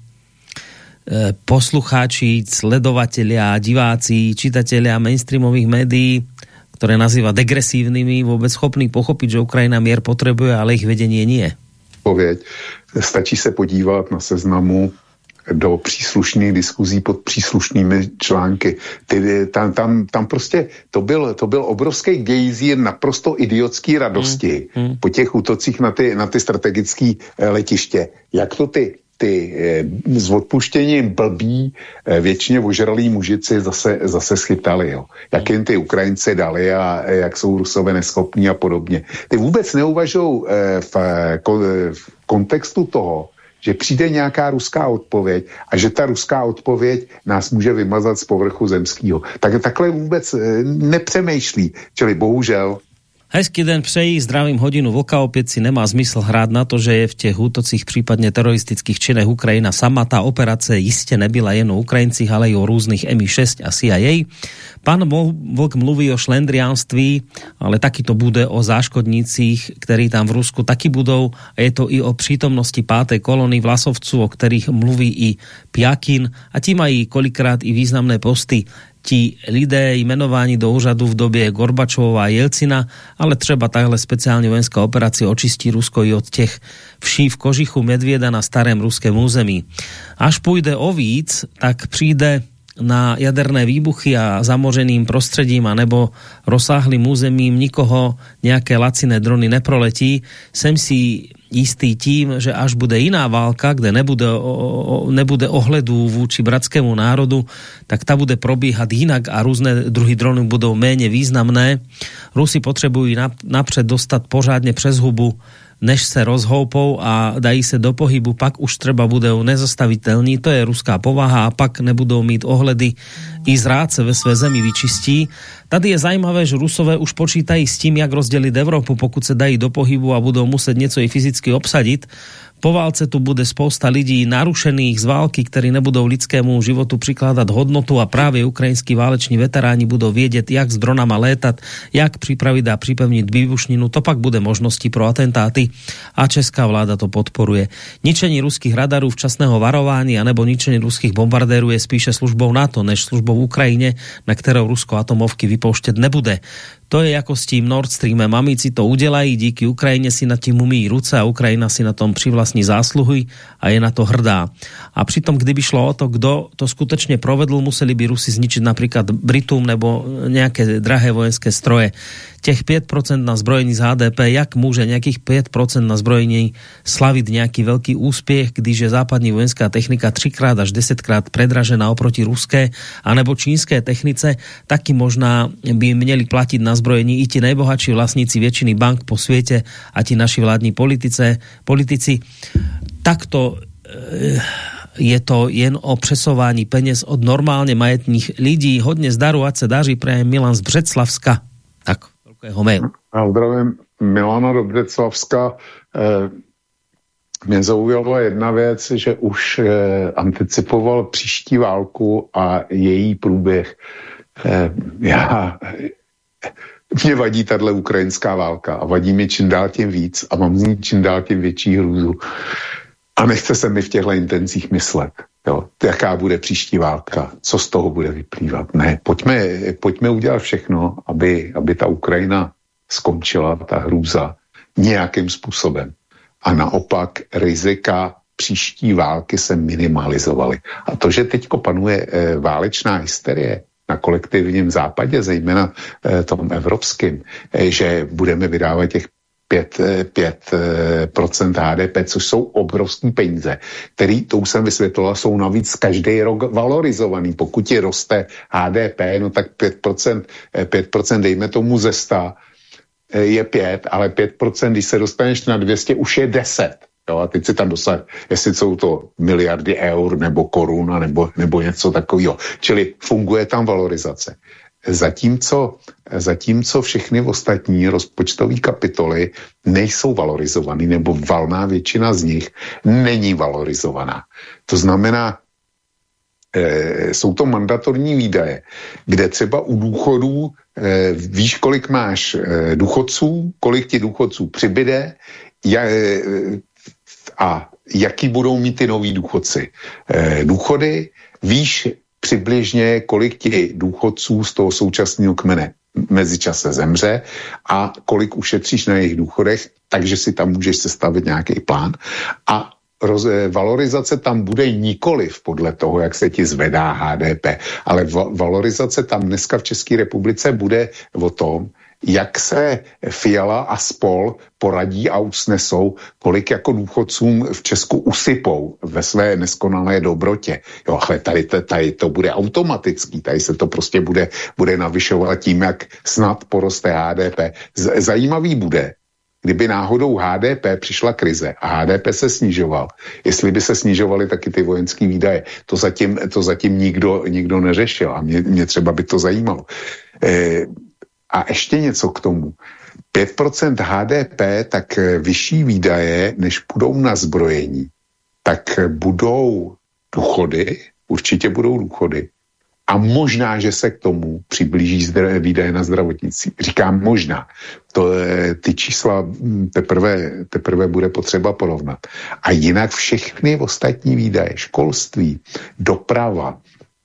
poslucháči, sledovatelia, diváci, čitatelia mainstreamových médií, ktoré nazýva degresívnymi, vôbec schopní pochopiť, že Ukrajina mier potrebuje, ale ich vedenie nie. Pověď. Stačí se podívat na seznamu do příslušných diskuzí pod příslušnými články. Ty, tam, tam, tam prostě to byl, to byl obrovský gejzír naprosto idiotský radosti hmm, hmm. po těch útocích na ty, na ty strategické letiště. Jak to ty ty eh, s odpuštěním blbí, eh, většině ožralí mužici zase, zase schytali, jo. Jak jim ty Ukrajinci dali a eh, jak jsou Rusové neschopní a podobně. Ty vůbec neuvažují eh, v, eh, v kontextu toho, že přijde nějaká ruská odpověď a že ta ruská odpověď nás může vymazat z povrchu zemského. Tak takhle vůbec eh, nepřemýšlí. Čili bohužel Hezký den přejí, zdravím hodinu vlka, opět si nemá zmysl hrát na to, že je v těch útocích, případně teroristických činech Ukrajina sama. Ta operace jistě nebyla jen o Ukrajincích, ale i o různých em í šesť a C I A. Pán Vlk mluví o šlendriánství, ale taky to bude o záškodnících, ktorí tam v Rusku taky budou. A je to i o přítomnosti páté kolony vlasovců, o kterých mluví i Pjakin. A tí mají kolikrát i významné posty. Ti lidé jmenovaní do úřadu v době Gorbačova a Jelcina, ale třeba tahle speciálně vojenská operace očistí Rusko i od těch vší v kožichu medvěda na starém ruském území. Až půjde o víc, tak přijde na jaderné výbuchy a zamořeným prostředím anebo rozsáhlým územím nikoho nejaké laciné drony neproletí. Jsem si istý tím, že až bude jiná válka, kde nebude, o, nebude ohledu vůči bratskému národu, tak ta bude probíhat jinak a různé druhy dronů budou méně významné. Rusi potřebují napřed dostat pořádně přes hubu, než se rozhoupou a dají se do pohybu, pak už třeba budou nezastavitelní, to je ruská povaha a pak nebudou mít ohledy, i zrádce ve své zemi vyčistí. Tady je zajímavé, že Rusové už počítají s tím, jak rozdělit Evropu, pokud se dají do pohybu a budou muset něco i fyzicky obsadit. Po válce tu bude spousta lidí narušených z války, ktorí nebudou lidskému životu prikladať hodnotu a práve ukrajinskí váleční veteráni budou vědět, jak s dronama létat, jak připravit a připevnit výbušninu. To pak bude možnosti pro atentáty a česká vláda to podporuje. Ničení ruských radarů včasného varování anebo ničení ruských bombardérů je spíše službou NATO než službou Ukrajine, na kterou Rusko atomovky vypouštět nebude. To je jako s tím Nord Streamem. Amici to udělají, díky Ukrajině si nad tím umí ruce a Ukrajina si na tom přivlastní zásluhy a je na to hrdá. A přitom, kdyby šlo o to, kdo to skutečně provedl, museli by Rusi zničiť napríklad Britum nebo nejaké drahé vojenské stroje. Těch pět procent na zbrojení z há dé pé, jak může nějakých pět procent na zbrojení slavit nějaký velký úspěch, když je západní vojenská technika třikrát až desetkrát predražená oproti ruské anebo čínské technice, taky možná by měli platit na zbrojení i ti nejbohatší vlastníci většiny bank po světě a ti naši vládní politice, politici. Takto je to jen o přesování peněz od normálně majetných lidí. Hodně zdaru, ať se daří, praje Milan z Břeclavska. Tak, velkého mail. Já zdravím Milana do Břeclavska. Eh, mě zaujala jedna věc, že už eh, anticipoval příští válku a její průběh. Eh, já... Mě vadí tahle ukrajinská válka a vadí mi čím dál tím víc a mám z ní čím dál tím větší hrůzu. A nechce se mi v těchto intencích myslet, jo, jaká bude příští válka, co z toho bude vyplývat. Ne, pojďme, pojďme udělat všechno, aby, aby ta Ukrajina skončila, ta hrůza, nějakým způsobem. A naopak rizika příští války se minimalizovaly. A to, že teďko panuje e, válečná hysterie na kolektivním západě, zejména e, tom evropským, e, že budeme vydávat těch pět procent há dé pé, což jsou obrovské peníze, který, to už jsem vysvětlila, jsou navíc každý rok valorizovaný. Pokud ti roste há dé pé, no tak pět procent, pět procent dejme tomu ze sta, je pět, ale pět procent, když se dostaneš na dvě stě, už je deset. Jo, a teď si tam dostane, jestli jsou to miliardy eur nebo korun nebo, nebo něco takového. Čili funguje tam valorizace. Zatímco, zatímco všechny ostatní rozpočtové kapitoly nejsou valorizované, nebo valná většina z nich není valorizovaná. To znamená, e, jsou to mandatorní výdaje, kde třeba u důchodů e, víš, kolik máš e, důchodců, kolik ti důchodců přibyde ja, e, a jaký budou mít ty noví důchodci. E, důchody, víš, přibližně, kolik ti důchodců z toho současného kmene mezičase zemře a kolik ušetříš na jejich důchodech, takže si tam můžeš sestavit nějaký plán. A roz, valorizace tam bude nikoliv podle toho, jak se ti zvedá há dé pé, ale va, valorizace tam dneska v České republice bude o tom, jak se Fiala a spol poradí a usnesou, kolik jako důchodcům v Česku usypou ve své neskonalé dobrotě. Jo, ale tady, tady to bude automatický, tady se to prostě bude, bude navyšovat tím, jak snad poroste há dé pé. Z, zajímavý bude, kdyby náhodou há dé pé přišla krize a há dé pé se snižoval, jestli by se snižovaly taky ty vojenské výdaje. To zatím, to zatím nikdo, nikdo neřešil a mě, mě třeba by to zajímalo. E, A ještě něco k tomu. pět procent há dé pé, tak vyšší výdaje, než budou na zbrojení, tak budou důchody, určitě budou důchody. A možná, že se k tomu přiblíží výdaje na zdravotnictví. Říkám možná. To, ty čísla teprve, teprve bude potřeba porovnat. A jinak všechny ostatní výdaje, školství, doprava,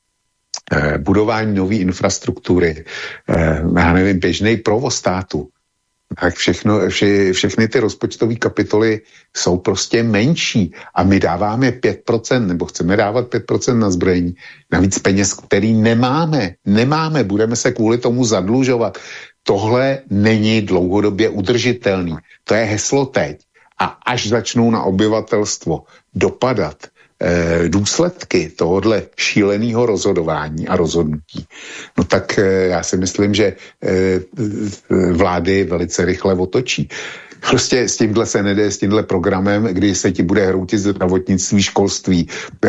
budování nové infrastruktury, já nevím, běžný provoz státu, tak všechno, vše, všechny ty rozpočtové kapitoly jsou prostě menší a my dáváme pět procent, nebo chceme dávat pět procent na zbrojení. Navíc peněz, který nemáme, nemáme, budeme se kvůli tomu zadlužovat. Tohle není dlouhodobě udržitelný. To je heslo teď. A až začnou na obyvatelstvo dopadat důsledky tohohle šíleného rozhodování a rozhodnutí, no tak já si myslím, že vlády velice rychle otočí. Prostě s tímhle se nejde, s tímhle programem, kdy se ti bude hroutit zdravotnictví, školství,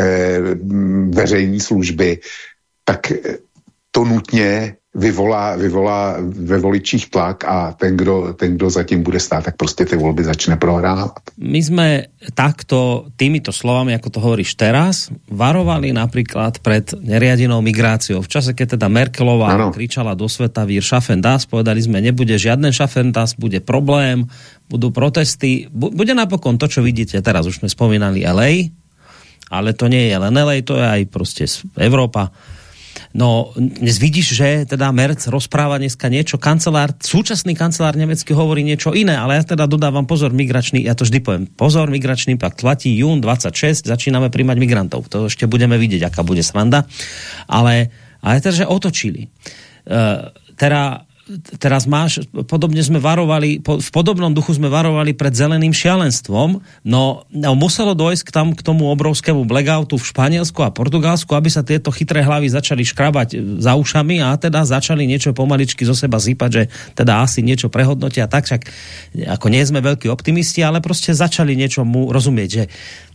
veřejné služby, tak to nutně vyvolá, vyvolá ve voličích tlak a ten kdo, ten, kdo zatím bude stát, tak prostě ty volby začne prohrávat. My sme takto, týmito slovami, ako to hovoríš teraz, varovali napríklad pred neriadenou migráciou. V čase, keď teda Merkelová ano. kričala do sveta vír schaffen das, povedali sme, nebude žiadne schaffen das, bude problém, budú protesty, bude napokon to, čo vidíte teraz, už sme spomínali el ej, ale to nie je len el ej, to je aj proste Európa. No, dnes vidíš, že teda Merz rozpráva dneska niečo, kancelár, súčasný kancelár nemecký hovorí niečo iné, ale ja teda dodávam pozor migračný, ja to vždy poviem, pozor, migračný pakt platí jún dvadsaťšesť, začíname príjmať migrantov. To ešte budeme vidieť, aká bude sranda. Ale, ale teda, že otočili. Uh, teda teraz máš, podobne sme varovali, po, v podobnom duchu sme varovali pred zeleným šialenstvom, no, no muselo dojsť k, tam, k tomu obrovskému blackoutu v Španielsku a Portugalsku, aby sa tieto chytré hlavy začali škrabať za ušami a teda začali niečo pomaličky zo seba sypať, že teda asi niečo prehodnotia, tak však ako nie sme veľkí optimisti, ale proste začali niečo mu rozumieť, že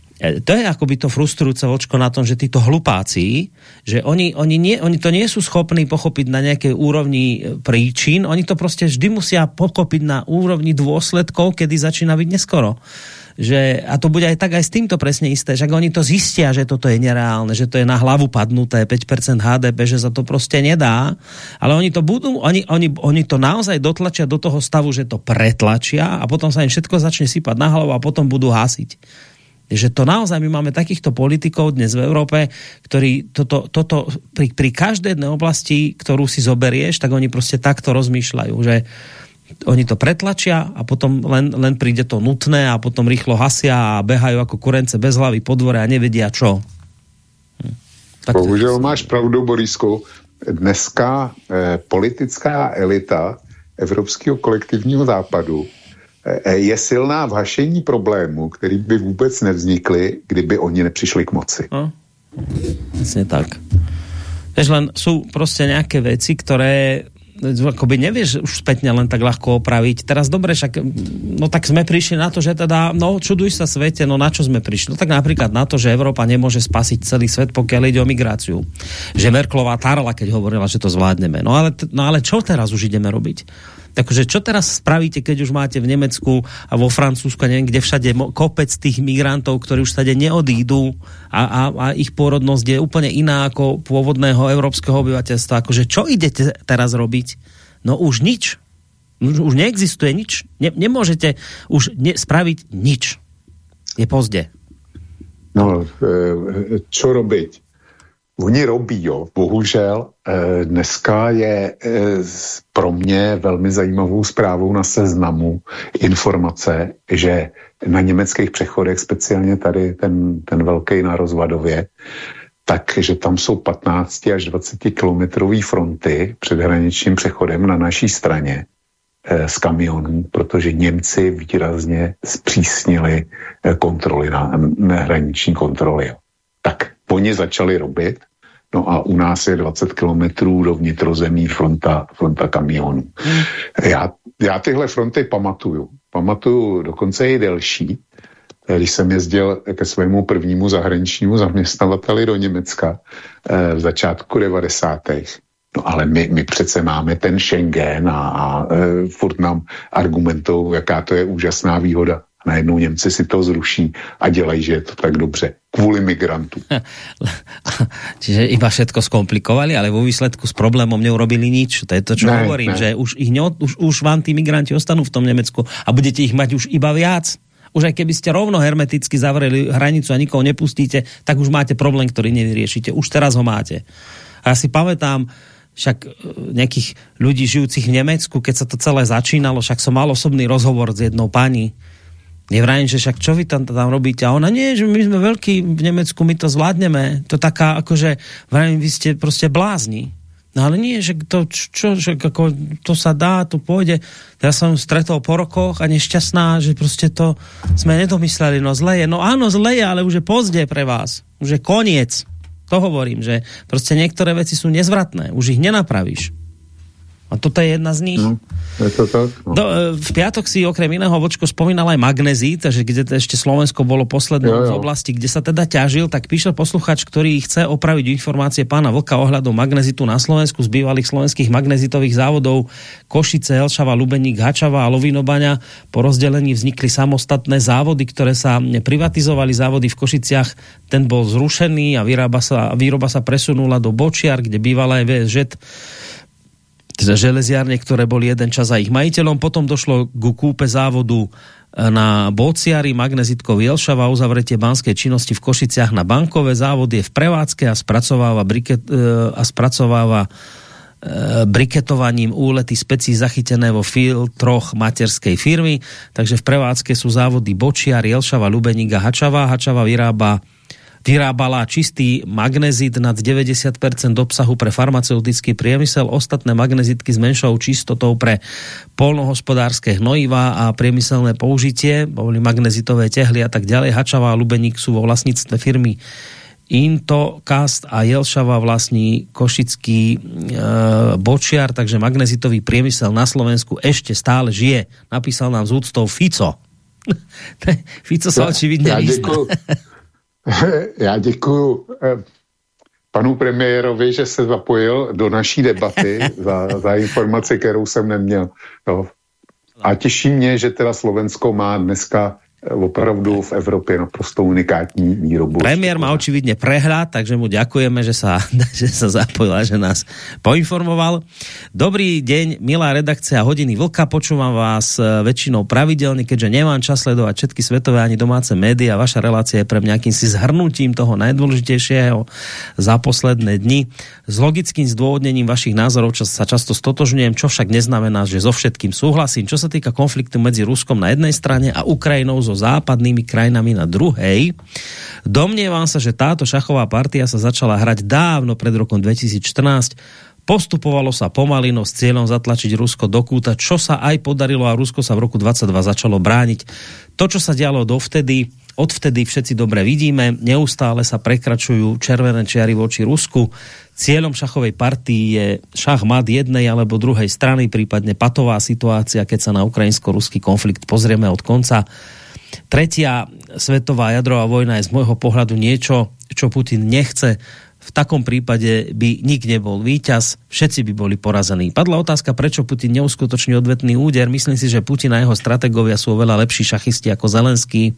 to je akoby to frustrujúce vočko na tom, že títo hlupáci, že oni, oni, nie, oni to nie sú schopní pochopiť na nejakej úrovni príčin, oni to proste vždy musia pochopiť na úrovni dôsledkov, kedy začína byť neskoro. Že, a to bude aj tak aj s týmto presne isté, že oni to zistia, že toto je nereálne, že to je na hlavu padnuté päť percent há dé pé, že sa to proste nedá, ale oni to budú, oni, oni, oni to naozaj dotlačia do toho stavu, že to pretlačia a potom sa im všetko začne sypať na hlavu a potom budú hasiť. Že to naozaj, my máme takýchto politikov dnes v Európe, ktorí toto, toto pri, pri každej jednej oblasti, ktorú si zoberieš, tak oni proste takto rozmýšľajú, že oni to pretlačia a potom len, len príde to nutné a potom rýchlo hasia a behajú ako kurence bez hlavy po dvore a nevedia čo. Hm. Bohužel máš pravdu, Borisku. Dneska eh, politická elita Evropského kolektivního západu je silná v hašení problémů, který by vůbec nevznikly, kdyby oni nepřišli k moci. No, vlastne tak. Vieš, len sú proste nejaké veci, ktoré akoby nevieš už spätne len tak ľahko opraviť. Teraz dobre, však no tak sme prišli na to, že teda, no čuduj sa svete, no na čo sme prišli? No tak napríklad na to, že Európa nemôže spasiť celý svet, pokiaľ ide o migráciu. Že Merkelová tarla, keď hovorila, že to zvládneme. No ale, no ale čo teraz už ideme robiť? Takže čo teraz spravíte, keď už máte v Nemecku a vo Francúzsku a neviem, kde všade kopec tých migrantov, ktorí už stade neodídu a, a, a ich pôrodnosť je úplne iná ako pôvodného európskeho obyvateľstva. Akože čo idete teraz robiť? No už nič. Už, už neexistuje nič. Ne, nemôžete už ne, spraviť nič. Je pozdě. No, čo robiť? Oni robí, jo. Bohužel dneska je pro mě velmi zajímavou zprávou na Seznamu informace, že na německých přechodech, speciálně tady ten, ten velký na Rozvadově, takže tam jsou patnáct až dvacet kilometrový fronty před hraničním přechodem na naší straně z kamionů, protože Němci výrazně zpřísnili kontroly na, na hraniční kontroly. Jo. Tak oni začali robit, no a u nás je dvacet kilometrů do vnitrozemí fronta, fronta kamionů. Hmm. Já, já tyhle fronty pamatuju. Pamatuju dokonce i delší, když jsem jezdil ke svému prvnímu zahraničnímu zaměstnavateli do Německa eh, v začátku devadesátých. No ale my, my přece máme ten Schengen a, a e, furt nám argumentou, jaká to je úžasná výhoda. A najednou Němci si to zruší a dělají, že je to tak dobře. Kvůli migrantům. Čiže iba všetko skomplikovali, ale vo výsledku s problémom neurobili nič. To je to, čo ne, hovorím, ne. Že už, ich ne, už, už vám tí migranti ostanú v tom Nemecku a budete ich mať už iba viac. Už aj keby ste rovno hermeticky zavreli hranicu a nikoho nepustíte, tak už máte problém, ktorý nevyriešite. Už teraz ho máte. A ja si pamätám, však nejakých ľudí žijúcich v Nemecku, keď sa to celé začínalo, však som mal osobný rozhovor s jednou pani. Nevrajím, že však čo vy tam, tam robíte? A ona, nie, že my sme veľkí v Nemecku, my to zvládneme. To taká, akože, vrajím, vy ste proste blázni. No ale nie, že to, čo, že ako, to sa dá, to pôjde. Ja som stretol po rokoch a nešťastná, že proste to sme nedomysleli, no zle je. No áno, zle je, ale už je pozde pre vás. Už je koniec. To hovorím, že proste niektoré veci sú nezvratné. Už ich nenapravíš. A toto je jedna z nich. No, je to tak. No. Do, v piatok si okrem iného Vočko spomínal aj magnezít, takže kde ešte Slovensko bolo poslednou z oblasti, kde sa teda ťažil, tak píšel posluchač, ktorý chce opraviť informácie pána Vlka ohľadom magnezitu na Slovensku z bývalých slovenských magnezitových závodov Košice, Elšava, Lubeník, Hačava a Lovinobaňa. Po rozdelení vznikli samostatné závody, ktoré sa privatizovali. Závody v Košiciach, ten bol zrušený a výroba sa, výroba sa presunula do Bočiar, kde bývala aj vé es žet, teda železiarne, ktoré boli jeden čas aj ich majiteľom. Potom došlo ku kúpe závodu na Bociari, Magnezitkov Jelšava, uzavretie banskej činnosti v Košiciach na bankové závody je v prevádzke a spracováva, briket, a spracováva e, briketovaním úlety specí zachytené vo filtroch materskej firmy. Takže v prevádzke sú závody Bočiar, Jelšava, Lubeník a Hačava. Hačava vyrába vyrábala čistý magnezit nad deväťdesiat percent obsahu pre farmaceutický priemysel, ostatné magnezitky s menšou čistotou pre poľnohospodárske hnojivá a priemyselné použitie, boli magnezitové tehly a tak ďalej. Hačava a Lubeník sú vo vlastníctve firmy Intokast a Jelšava vlastní košický e, Bočiar, takže magnezitový priemysel na Slovensku ešte stále žije. Napísal nám z úctou Fico. Fico sa ja, očividne ja vyzná. Já děkuju panu premiérovi, že se zapojil do naší debaty za, za informaci, kterou jsem neměl. No. A těší mě, že teda Slovensko má dneska opravdu v Evropě naprosto unikátní výrobu. Premiér má očividne prehľad, takže mu ďakujeme, že sa, že sa zapojil a že nás poinformoval. Dobrý deň, milá redakcia Hodiny Vlka, počúvam vás väčšinou pravidelne, keďže nemám čas sledovať všetky svetové ani domáce médiá. Vaša relácia je pre mňa akýmsi zhrnutím toho najdôležitejšieho za posledné dni. S logickým zdôvodnením vašich názorov čo sa často stotožňujem, čo však neznamená, že so všetkým súhlasím. Čo sa týka konfliktu medzi Ruskom na jednej strane a Ukrajinou so západnými krajinami na druhej. Domnievam sa, že táto šachová partia sa začala hrať dávno pred rokom dvetisícštrnásť. Postupovalo sa pomalino s cieľom zatlačiť Rusko do kúta, čo sa aj podarilo a Rusko sa v roku dvadsaťdva začalo brániť. To, čo sa dialo dovtedy, odvtedy všetci dobre vidíme, neustále sa prekračujú červené čiary voči Rusku. Cieľom šachovej partii je šachmat jednej alebo druhej strany, prípadne patová situácia, keď sa na ukrajinsko-ruský konflikt pozrieme od konca. Tretia svetová jadrová vojna je z môjho pohľadu niečo, čo Putin nechce. V takom prípade by nik nebol víťaz, všetci by boli porazení. Padla otázka, prečo Putin neuskutoční odvetný úder. Myslím si, že Putin a jeho stratégovia sú oveľa lepší šachisti ako Zelenský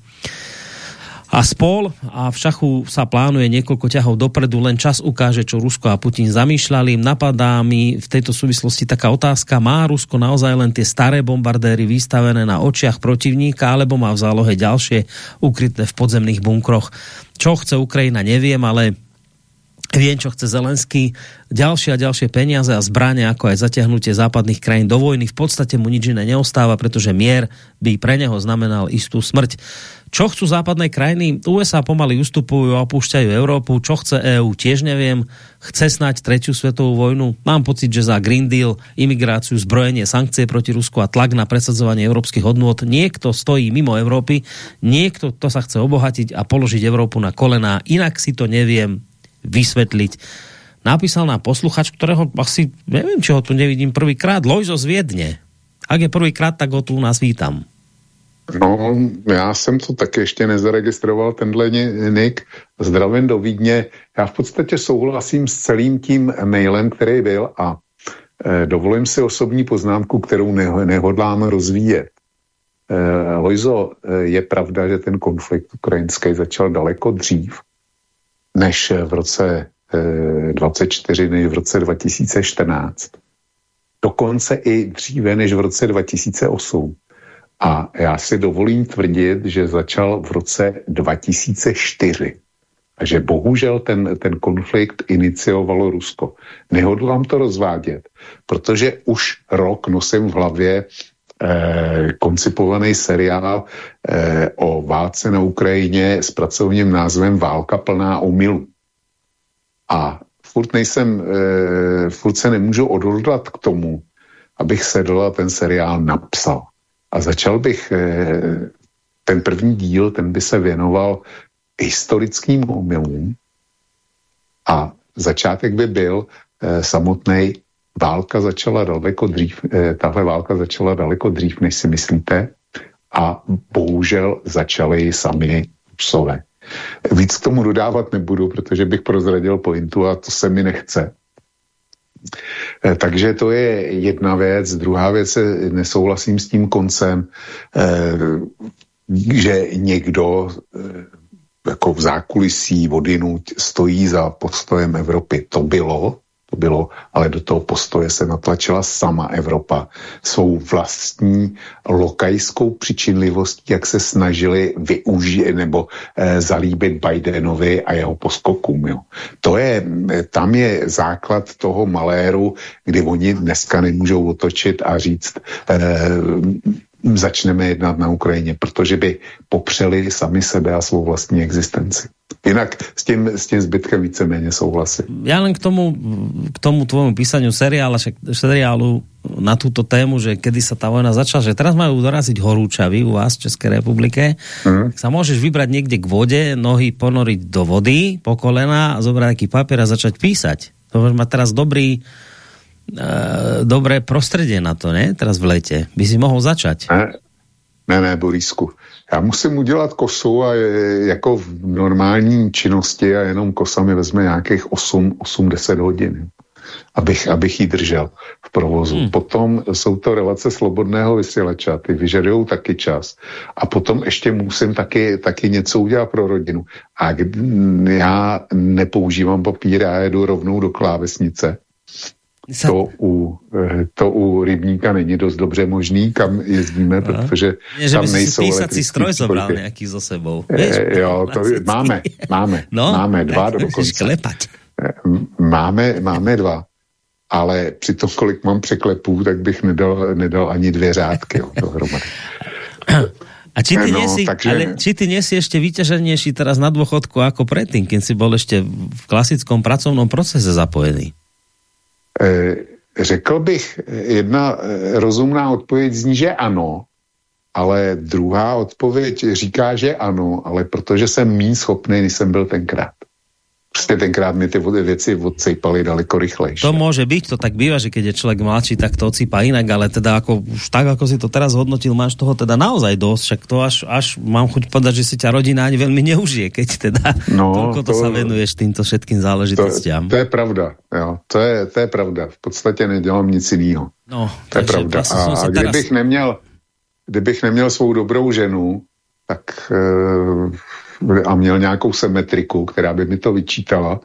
a spol, a v šachu sa plánuje niekoľko ťahov dopredu, len čas ukáže, čo Rusko a Putin zamýšľali. Napadá mi v tejto súvislosti taká otázka, má Rusko naozaj len tie staré bombardéry vystavené na očiach protivníka, alebo má v zálohe ďalšie ukryté v podzemných bunkroch? Čo chce Ukrajina, neviem, ale viem, čo chce Zelenský. Ďalšie a ďalšie peniaze a zbrane, ako aj zatiahnutie západných krajín do vojny. V podstate mu nič iné neostáva, pretože mier by pre neho znamenal istú smrť. Čo chcú západné krajiny? ú es á pomaly ustupujú a opúšťajú Európu. Čo chce EÚ? Tiež neviem. Chce snáď tretiu svetovú vojnu? Mám pocit, že za Green Deal, imigráciu, zbrojenie, sankcie proti Rusku a tlak na presadzovanie európskych hodnôt niekto stojí mimo Európy, niekto to sa chce obohatiť a položiť Európu na kolená. Inak si to neviem vysvetliť. Napísal nám posluchač, ktorého asi, neviem, či ho tu nevidím prvýkrát, Lojzo z Viedne. Ak je prvýkrát, tak ho tu u nás vítam. No, já jsem to taky ještě nezaregistroval, tenhle nick. Zdravím do Vídně. Já v podstatě souhlasím s celým tím mailem, který byl, a e, dovolím si osobní poznámku, kterou ne, nehodlám rozvíjet. E, Lojzo, e, je pravda, že ten konflikt ukrajinský začal daleko dřív, než v roce e, dvacet čtyři, než v roce dva tisíce čtrnáct. Dokonce i dříve, než v roce dva tisíce osm. A já si dovolím tvrdit, že začal v roce dva tisíce čtyři. A že bohužel ten, ten konflikt iniciovalo Rusko. Nehodlám to rozvádět, protože už rok nosím v hlavě eh, koncipovaný seriál eh, o válce na Ukrajině s pracovním názvem Válka plná omylů. A furt nejsem, eh, furt se nemůžu odhodlat k tomu, abych sedl a ten seriál napsal. A začal bych, ten první díl, ten by se věnoval historickým omylům a začátek by byl samotnej, válka začala daleko dřív, tahle válka začala daleko dřív, než si myslíte, a bohužel začaly sami Rusové. Víc k tomu dodávat nebudu, protože bych prozradil pointu a to se mi nechce. Takže to je jedna věc. Druhá věc, nesouhlasím s tím koncem, že někdo jako v zákulisí odjinuť stojí za postojem Evropy. To bylo, to bylo, ale do toho postoje se natlačila sama Evropa svou vlastní lokajskou přičinlivostí, jak se snažili využít nebo e, zalíbit Bidenovi a jeho poskokům. Jo. To je, tam je základ toho maléru, kdy oni dneska nemůžou otočit a říct e, začneme jednat na Ukrajině, protože by popřeli sami sebe a svou vlastní existenci. Jinak s tím, s tím zbytkem víceméně souhlasím. Ja len k tomu, k tomu tvojmu písaniu seriálu, seriálu na túto tému, že kedy sa tá vojna začala, že teraz majú doraziť horúčavy u vás v Českej republike, mm. sa môžeš vybrať niekde k vode, nohy ponoriť do vody po kolena, zobrať taký papier a začať písať. To máš mať teraz dobrý Uh, dobré prostredie na to, ne? Teraz v lete. By si mohol začať. Ne, ne, ne, Borisku. Já musím udělat kosu a je, jako v normální činnosti a jenom kosa mi vezme nějakých osm až deset hodin, abych, abych ji držel v provozu. Hmm. Potom jsou to relace slobodného vysílača, ty vyžadujou taky čas. A potom ještě musím taky, taky něco udělat pro rodinu. A já nepoužívám papír, já jedu rovnou do klávesnice. To u, to u rybníka není dost dobře možný, kam jezdíme, a? protože Nie, tam nejsou elektrický písací stroj zobral nejaký so sebou. Vieš, e, jo, to máme, máme, no, máme dva dokonce. Máme, máme dva, ale při tom, kolik mám překlepů, tak bych nedal, nedal ani dvě řádky jo, dohromady. A či ty, no, nesi, takže... ale či ty nie si ešte vyťaženejší teraz na dôchodku ako predtým, keď si bol ešte v klasickom pracovnom procese zapojený? Řekl bych, jedna rozumná odpověď zní, že ano, ale druhá odpověď říká, že ano, ale protože jsem míň schopný, než jsem byl tenkrát. Prostě tenkrát mi ty věci odsejpaly daleko rychlejšie. To môže byť, to tak býva, že keď je človek mladší, tak to odsýpa inak, ale teda ako, už tak, ako si to teraz hodnotil, máš toho teda naozaj dosť, však to až, až mám chuť povedať, že si ťa rodina ani veľmi neužije, keď teda no, toľko to, to sa venuješ týmto všetkým záležitostiam. To, to je pravda, jo, to je, to je pravda. V podstatě nedělám nic jiného. No, to je pravda. A, a kdybych teraz... neměl, kdybych neměl svou dobrou ženu, tak... E, a měl nějakou symetriku, která by mi to vyčítala,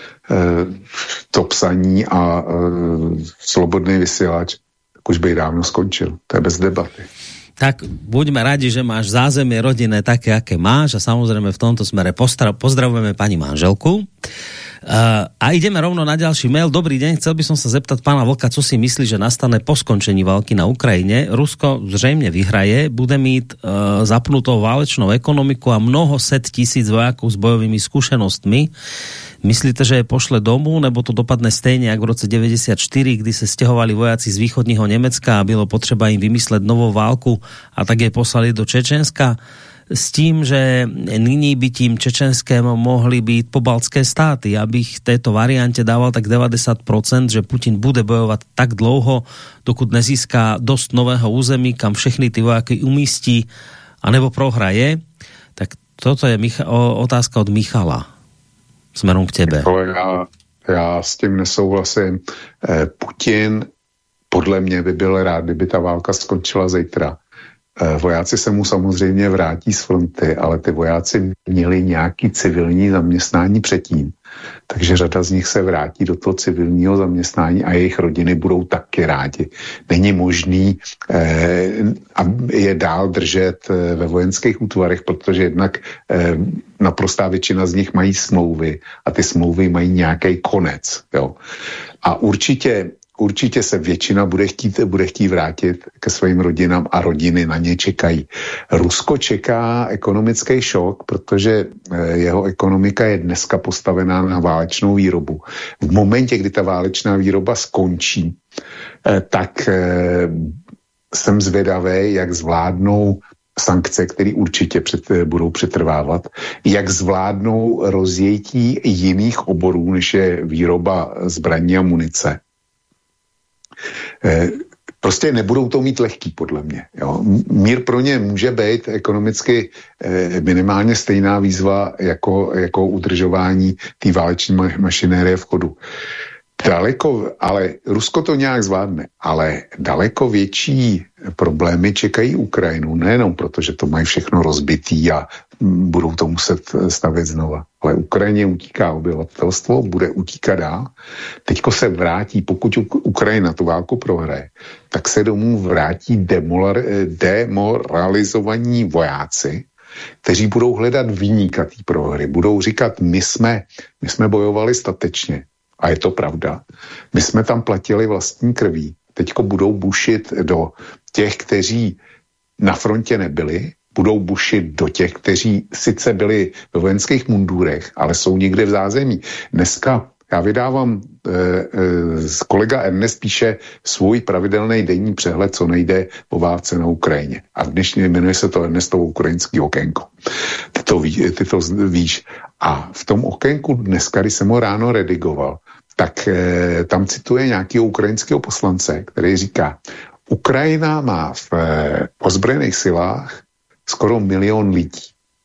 to psaní a slobodný vysílač, tak už by dávno skončil. To je bez debaty. Tak buďme radi, že máš zázemie rodinné také, aké máš a samozrejme v tomto smere pozdravujeme pani manželku. Uh, a ideme rovno na ďalší mail. Dobrý deň, chcel by som sa zeptať pána Vlka, co si myslí, že nastane po skončení války na Ukrajine. Rusko zřejmě vyhraje, bude mít uh, zapnutou válečnou ekonomiku a mnoho set tisíc vojakov s bojovými skúsenostmi. Myslíte, že je pošle domů, nebo to dopadne stejně jak v roce deväťdesiatštyri, kdy se stěhovali vojaci z východního Německa a bylo potřeba jim vymyslet novou válku a tak je poslali do Čečenska? S tím, že nyní by tím Čečenském mohli být pobaltské státy. Já bych této variante dával tak devadesát procent, že Putin bude bojovat tak dlouho, dokud nezíská dost nového území, kam všechny ty vojáky umístí, anebo prohraje. Tak toto je Micha- otázka od Michala. Smerom k tebe. Já, já s tím nesouhlasím. Putin podle mě by byl rád, kdyby ta válka skončila zítra. Vojáci se mu samozřejmě vrátí z fronty, ale ty vojáci měli nějaký civilní zaměstnání předtím. Takže řada z nich se vrátí do toho civilního zaměstnání a jejich rodiny budou taky rádi. Není možný eh, je dál držet eh, ve vojenských útvarech, protože jednak eh, naprostá většina z nich mají smlouvy a ty smlouvy mají nějaký konec. Jo. A určitě Určitě se většina bude chtít, bude chtít vrátit ke svým rodinám a rodiny na ně čekají. Rusko čeká ekonomický šok, protože jeho ekonomika je dneska postavená na válečnou výrobu. V momentě, kdy ta válečná výroba skončí, tak jsem zvědavý, jak zvládnou sankce, které určitě před, budou přetrvávat, jak zvládnou rozjetí jiných oborů, než je výroba zbraní a munice. Prostě nebudou to mít lehký, podle mě. Jo. Mír pro ně může být ekonomicky minimálně stejná výzva jako, jako udržování té váleční mašinérie v chodu. Daleko, ale Rusko to nějak zvládne, ale daleko větší problémy čekají Ukrajinu, nejenom proto, že to mají všechno rozbitý a budou to muset stavět znova. ale Ukrajině utíká obyvatelstvo, bude utíkat dál. Teďko se vrátí, pokud Ukrajina tu válku prohraje, tak se domů vrátí demolar, demoralizovaní vojáci, kteří budou hledat viníka té prohry. Budou říkat, my jsme, my jsme bojovali statečně. A je to pravda. My jsme tam platili vlastní krví. Teďko budou bušit do těch, kteří na frontě nebyli, budou bušit do těch, kteří sice byli ve vojenských mundurech, ale jsou někde v zázemí. Dneska já vydávám, eh, eh, kolega Ernest píše svůj pravidelný denní přehled, co nejde o válce na Ukrajině. A v dnešní jmenuje se to Ernestovo ukrajinský okénko. Ty to, ví, ty to víš. A v tom okénku dneska, když jsem ho ráno redigoval, tak eh, tam cituje nějakého ukrajinského poslance, který říká, Ukrajina má v eh, ozbrojených silách skoro milion lidí.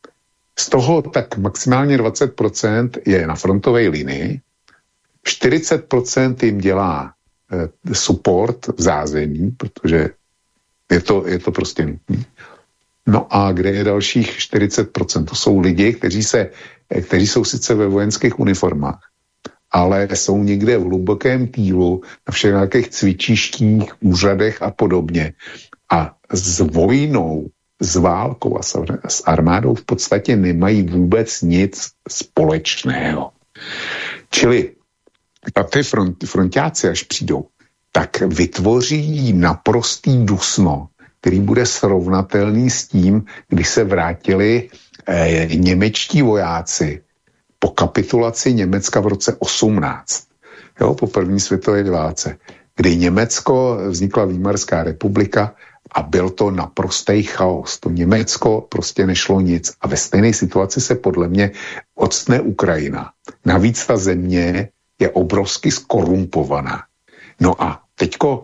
Z toho tak maximálně dvacet procent je na frontové linii, čtyřicet procent jim dělá eh, support v zázemí, protože je to, je to prostě nutné. No a kde je dalších čtyřicet procent? To jsou lidi, kteří, se, kteří jsou sice ve vojenských uniformách, ale jsou někde v hlubokém týlu, na všech nějakých cvičištích, úřadech a podobně. A s vojnou, s válkou a s armádou v podstatě nemají vůbec nic společného. Čili a ty front, frontáci, až přijdou, tak vytvoří naprostý dusno, který bude srovnatelný s tím, když se vrátili eh, němečtí vojáci po kapitulaci Německa v roce osmnáct, jo, po první světové válce, kdy Německo, vznikla Výmarská republika a byl to naprostý chaos. To Německo prostě nešlo nic. A ve stejné situaci se podle mě octne Ukrajina. Navíc ta země je obrovsky skorumpovaná. No a teďko,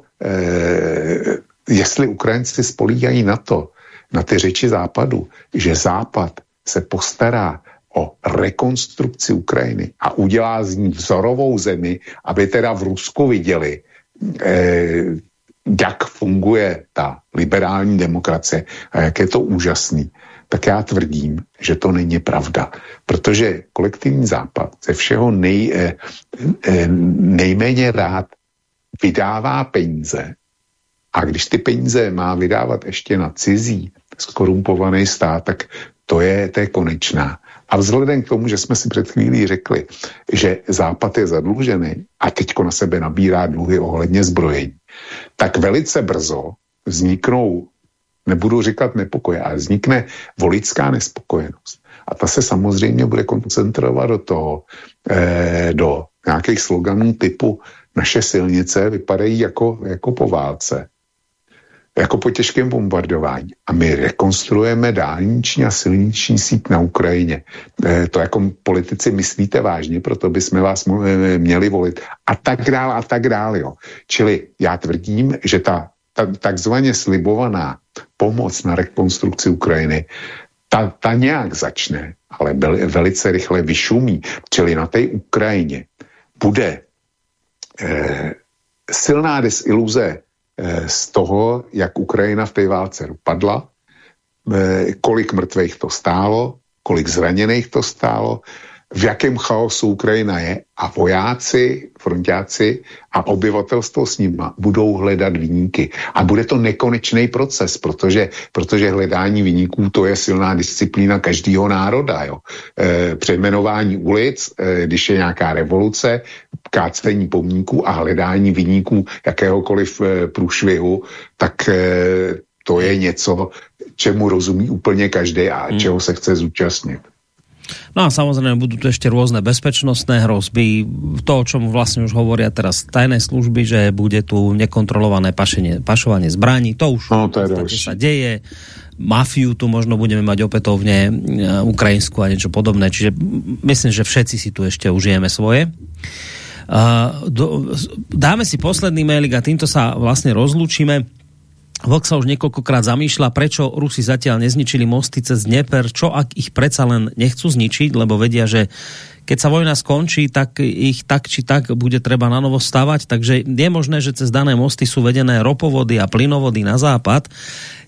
eh, jestli Ukrajinci spolíhají na to, na ty řeči Západu, že Západ se postará o rekonstrukci Ukrajiny a udělá z ní vzorovou zemi, aby teda v Rusku viděli, eh, jak funguje ta liberální demokracie a jak je to úžasný, tak já tvrdím, že to není pravda. Protože kolektivní Západ ze všeho nej, eh, eh, nejméně rád vydává peníze a když ty peníze má vydávat ještě na cizí skorumpovaný stát, tak to je, to je konečná. A vzhledem k tomu, že jsme si před chvílí řekli, že Západ je zadlužený a teďko na sebe nabírá dluhy ohledně zbrojení, tak velice brzo vzniknou, nebudu říkat nepokoje, ale vznikne voličská nespokojenost. A ta se samozřejmě bude koncentrovat do toho, eh, do nějakých sloganů typu naše silnice vypadají jako, jako po válce, jako po těžkém bombardování. A my rekonstruujeme dálniční a silniční síť na Ukrajině. E, to jako politici myslíte vážně, proto bychom vás měli volit. A tak dál, a tak dál, jo. Čili já tvrdím, že ta, ta takzvaně slibovaná pomoc na rekonstrukci Ukrajiny, ta, ta nějak začne, ale velice rychle vyšumí. Čili na té Ukrajině bude e, silná desiluze z toho, jak Ukrajina v té válce dopadla, kolik mrtvých to stálo, kolik zraněných to stálo, v jakém chaosu Ukrajina je a vojáci, frontáci a obyvatelstvo s nima budou hledat viníky. A bude to nekonečný proces, protože, protože hledání viníků to je silná disciplína každého národa. Jo. E, přejmenování ulic, e, když je nějaká revoluce, kácení pomníků a hledání viníků jakéhokoliv e, průšvihu, tak e, to je něco, čemu rozumí úplně každý a hmm. čeho se chce zúčastnit. No a samozrejme budú tu ešte rôzne bezpečnostné hrozby, to, o čom vlastne už hovoria teraz tajné služby, že bude tu nekontrolované pašenie, pašovanie zbraní, to už no, to sa deje, mafiu tu možno budeme mať opätovne ukrajinskú a niečo podobné, čiže myslím, že všetci si tu ešte užijeme svoje. Uh, do, dáme si posledný mailik a týmto sa vlastne rozlúčime. Vlk sa už niekoľkokrát zamýšľa, prečo Rusi zatiaľ nezničili mosty cez Dnieper, čo ak ich predsa len nechcú zničiť, lebo vedia, že keď sa vojna skončí, tak ich tak či tak bude treba na novo stavať, takže je možné, že cez dané mosty sú vedené ropovody a plynovody na západ.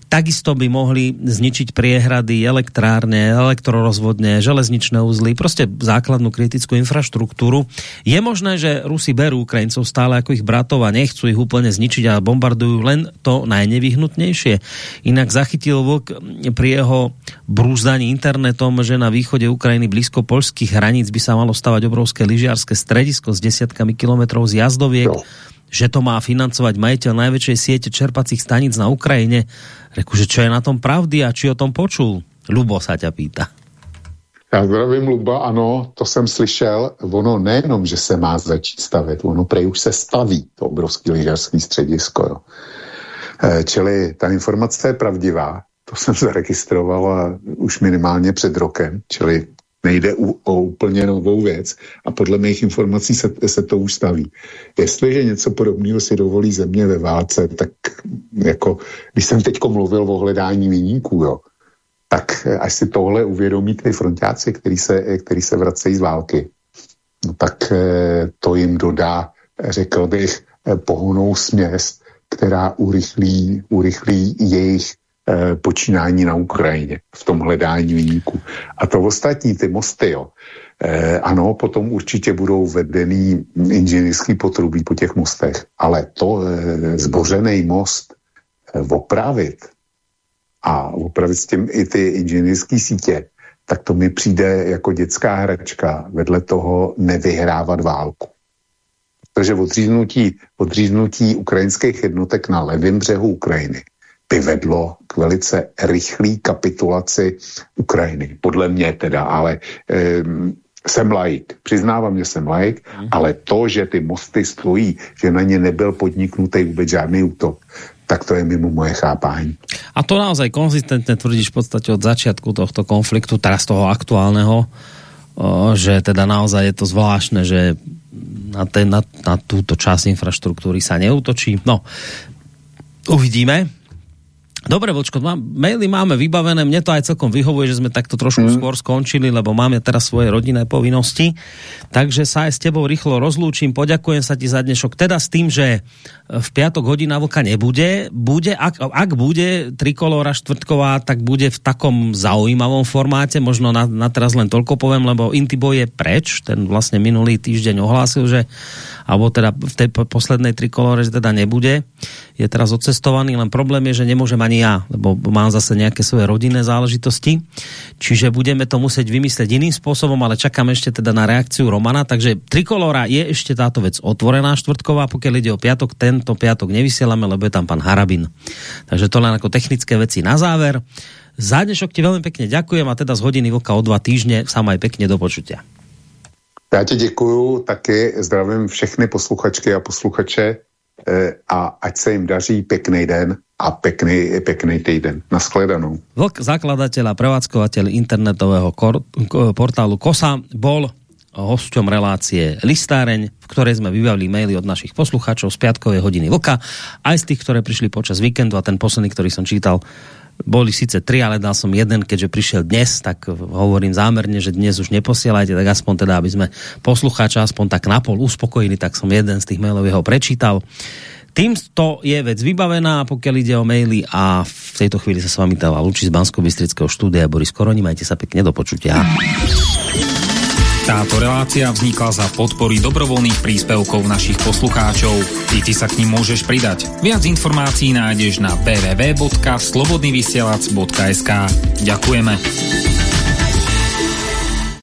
takisto by mohli zničiť priehrady, elektrárne, elektrorozvodne, železničné uzly, proste základnú kritickú infraštruktúru. Je možné, že Rusi berú Ukrajincov stále ako ich bratov a nechcú ich úplne zničiť a bombardujú len to najnevyhnutnejšie. Inak zachytil vlk pri jeho brúzdaní internetom, že na východe Ukrajiny blízko poľských hraníc by sa malo stavať obrovské lyžiarske stredisko s desiatkami kilometrov z jazdoviek, no. Že to má financovať majiteľ najväčšej siete čerpacích staníc na Ukrajine. Reku, že čo je na tom pravdy a či o tom počul? Ľubo sa ťa pýta. Já zdravím, Luba, ano, to jsem slyšel. Ono nejenom, že se má začít stavět, ono prej už se staví to obrovský lyžařský středisko. Jo. E, čili ta informace je pravdivá. To jsem zaregistroval už minimálně před rokem, čili nejde u, o úplně novou věc a podle mých informací se, se to už staví. Jestliže něco podobného si dovolí země ve válce, tak jako, když jsem teďko mluvil o hledání viníků, jo, tak až si tohle uvědomí ty fronťáci, který se, který se vracejí z války, no tak to jim dodá, řekl bych, pohonnou směs, která urychlí, urychlí jejich počínání na Ukrajině v tom hledání viníků. A to ostatní, ty mosty, jo. E, ano, potom určitě budou vedený inženýrský potrubí po těch mostech, ale to e, zbořený most e, opravit a opravit s tím i ty inženýrské sítě, tak to mi přijde jako dětská hračka vedle toho nevyhrávat válku. Protože odříznutí, odříznutí ukrajinských jednotek na levém břehu Ukrajiny by vedlo k velice rychlé kapitulaci Ukrajiny. Podle mě teda, ale e, jsem laik. Přiznávám, že jsem laik, mm. ale to, že ty mosty stojí, že na ně nebyl podniknutý vůbec žádný útok, tak to je mimo moje chápání. A to naozaj konzistentne tvrdíš v podstate od začiatku tohto konfliktu, teraz toho aktuálneho, že teda naozaj je to zvláštne, že na, ten, na, na túto časť infraštruktúry sa neútočí. No, uvidíme. Dobre, Vočko, má, maily máme vybavené, mne to aj celkom vyhovuje, že sme takto trošku mm. skôr skončili, lebo máme teraz svoje rodinné povinnosti, takže sa aj s tebou rýchlo rozlúčim, poďakujem sa ti za dnešok, teda s tým, že v piatok hodina vlka nebude, bude, ak, ak bude trikolóra štvrtková, tak bude v takom zaujímavom formáte, možno na, na teraz len toľko poviem, lebo Intibo je preč, ten vlastne minulý týždeň ohlásil, že alebo teda v tej poslednej trikolóre, že teda nebude, je teraz odcestovaný, len problém je, že nemôžem ani ja, lebo mám zase nejaké svoje rodinné záležitosti, čiže budeme to musieť vymyslieť iným spôsobom, ale čakám ešte teda na reakciu Romana, takže trikolóra je ešte táto vec otvorená štvrtková, pokiaľ ide o piatok, tento piatok nevysielame, lebo je tam pán Harabin. Takže to len ako technické veci na záver. Za dnešok ti veľmi pekne ďakujem a teda z hodiny vlka o dva týždne sa maj pekne do počutia. Já ti děkuju, taky zdravím všechny posluchačky a posluchače a ať se jim daří pekný den a pekný, pekný týden. Naschledanou. Vlk, zakladateľ a prevádzkovateľ internetového kor- portálu Kosa, bol hosťom relácie Listáreň, v ktorej sme vybavili maily od našich poslucháčov z piatkovej hodiny vlka, aj z tých, ktoré prišli počas víkendu, a ten posledný, ktorý som čítal, boli síce tri, ale dal som jeden, keďže prišiel dnes, tak hovorím zámerne, že dnes už neposielajte, tak aspoň teda, aby sme poslucháča aspoň tak napol uspokojili, tak som jeden z tých mailov jeho prečítal. Týmto je vec vybavená, pokiaľ ide o maily, a v tejto chvíli sa s vami dáva lúči z Banskobystrického štúdia Boris Koroni. Majte sa pekne, do počutia. Táto relácia vznikla za podpory dobrovoľných príspevkov našich poslucháčov. I ty sa k nim môžeš pridať. Viac informácií nájdeš na w w w bodka slobodnyvysielac bodka es ka. Ďakujeme.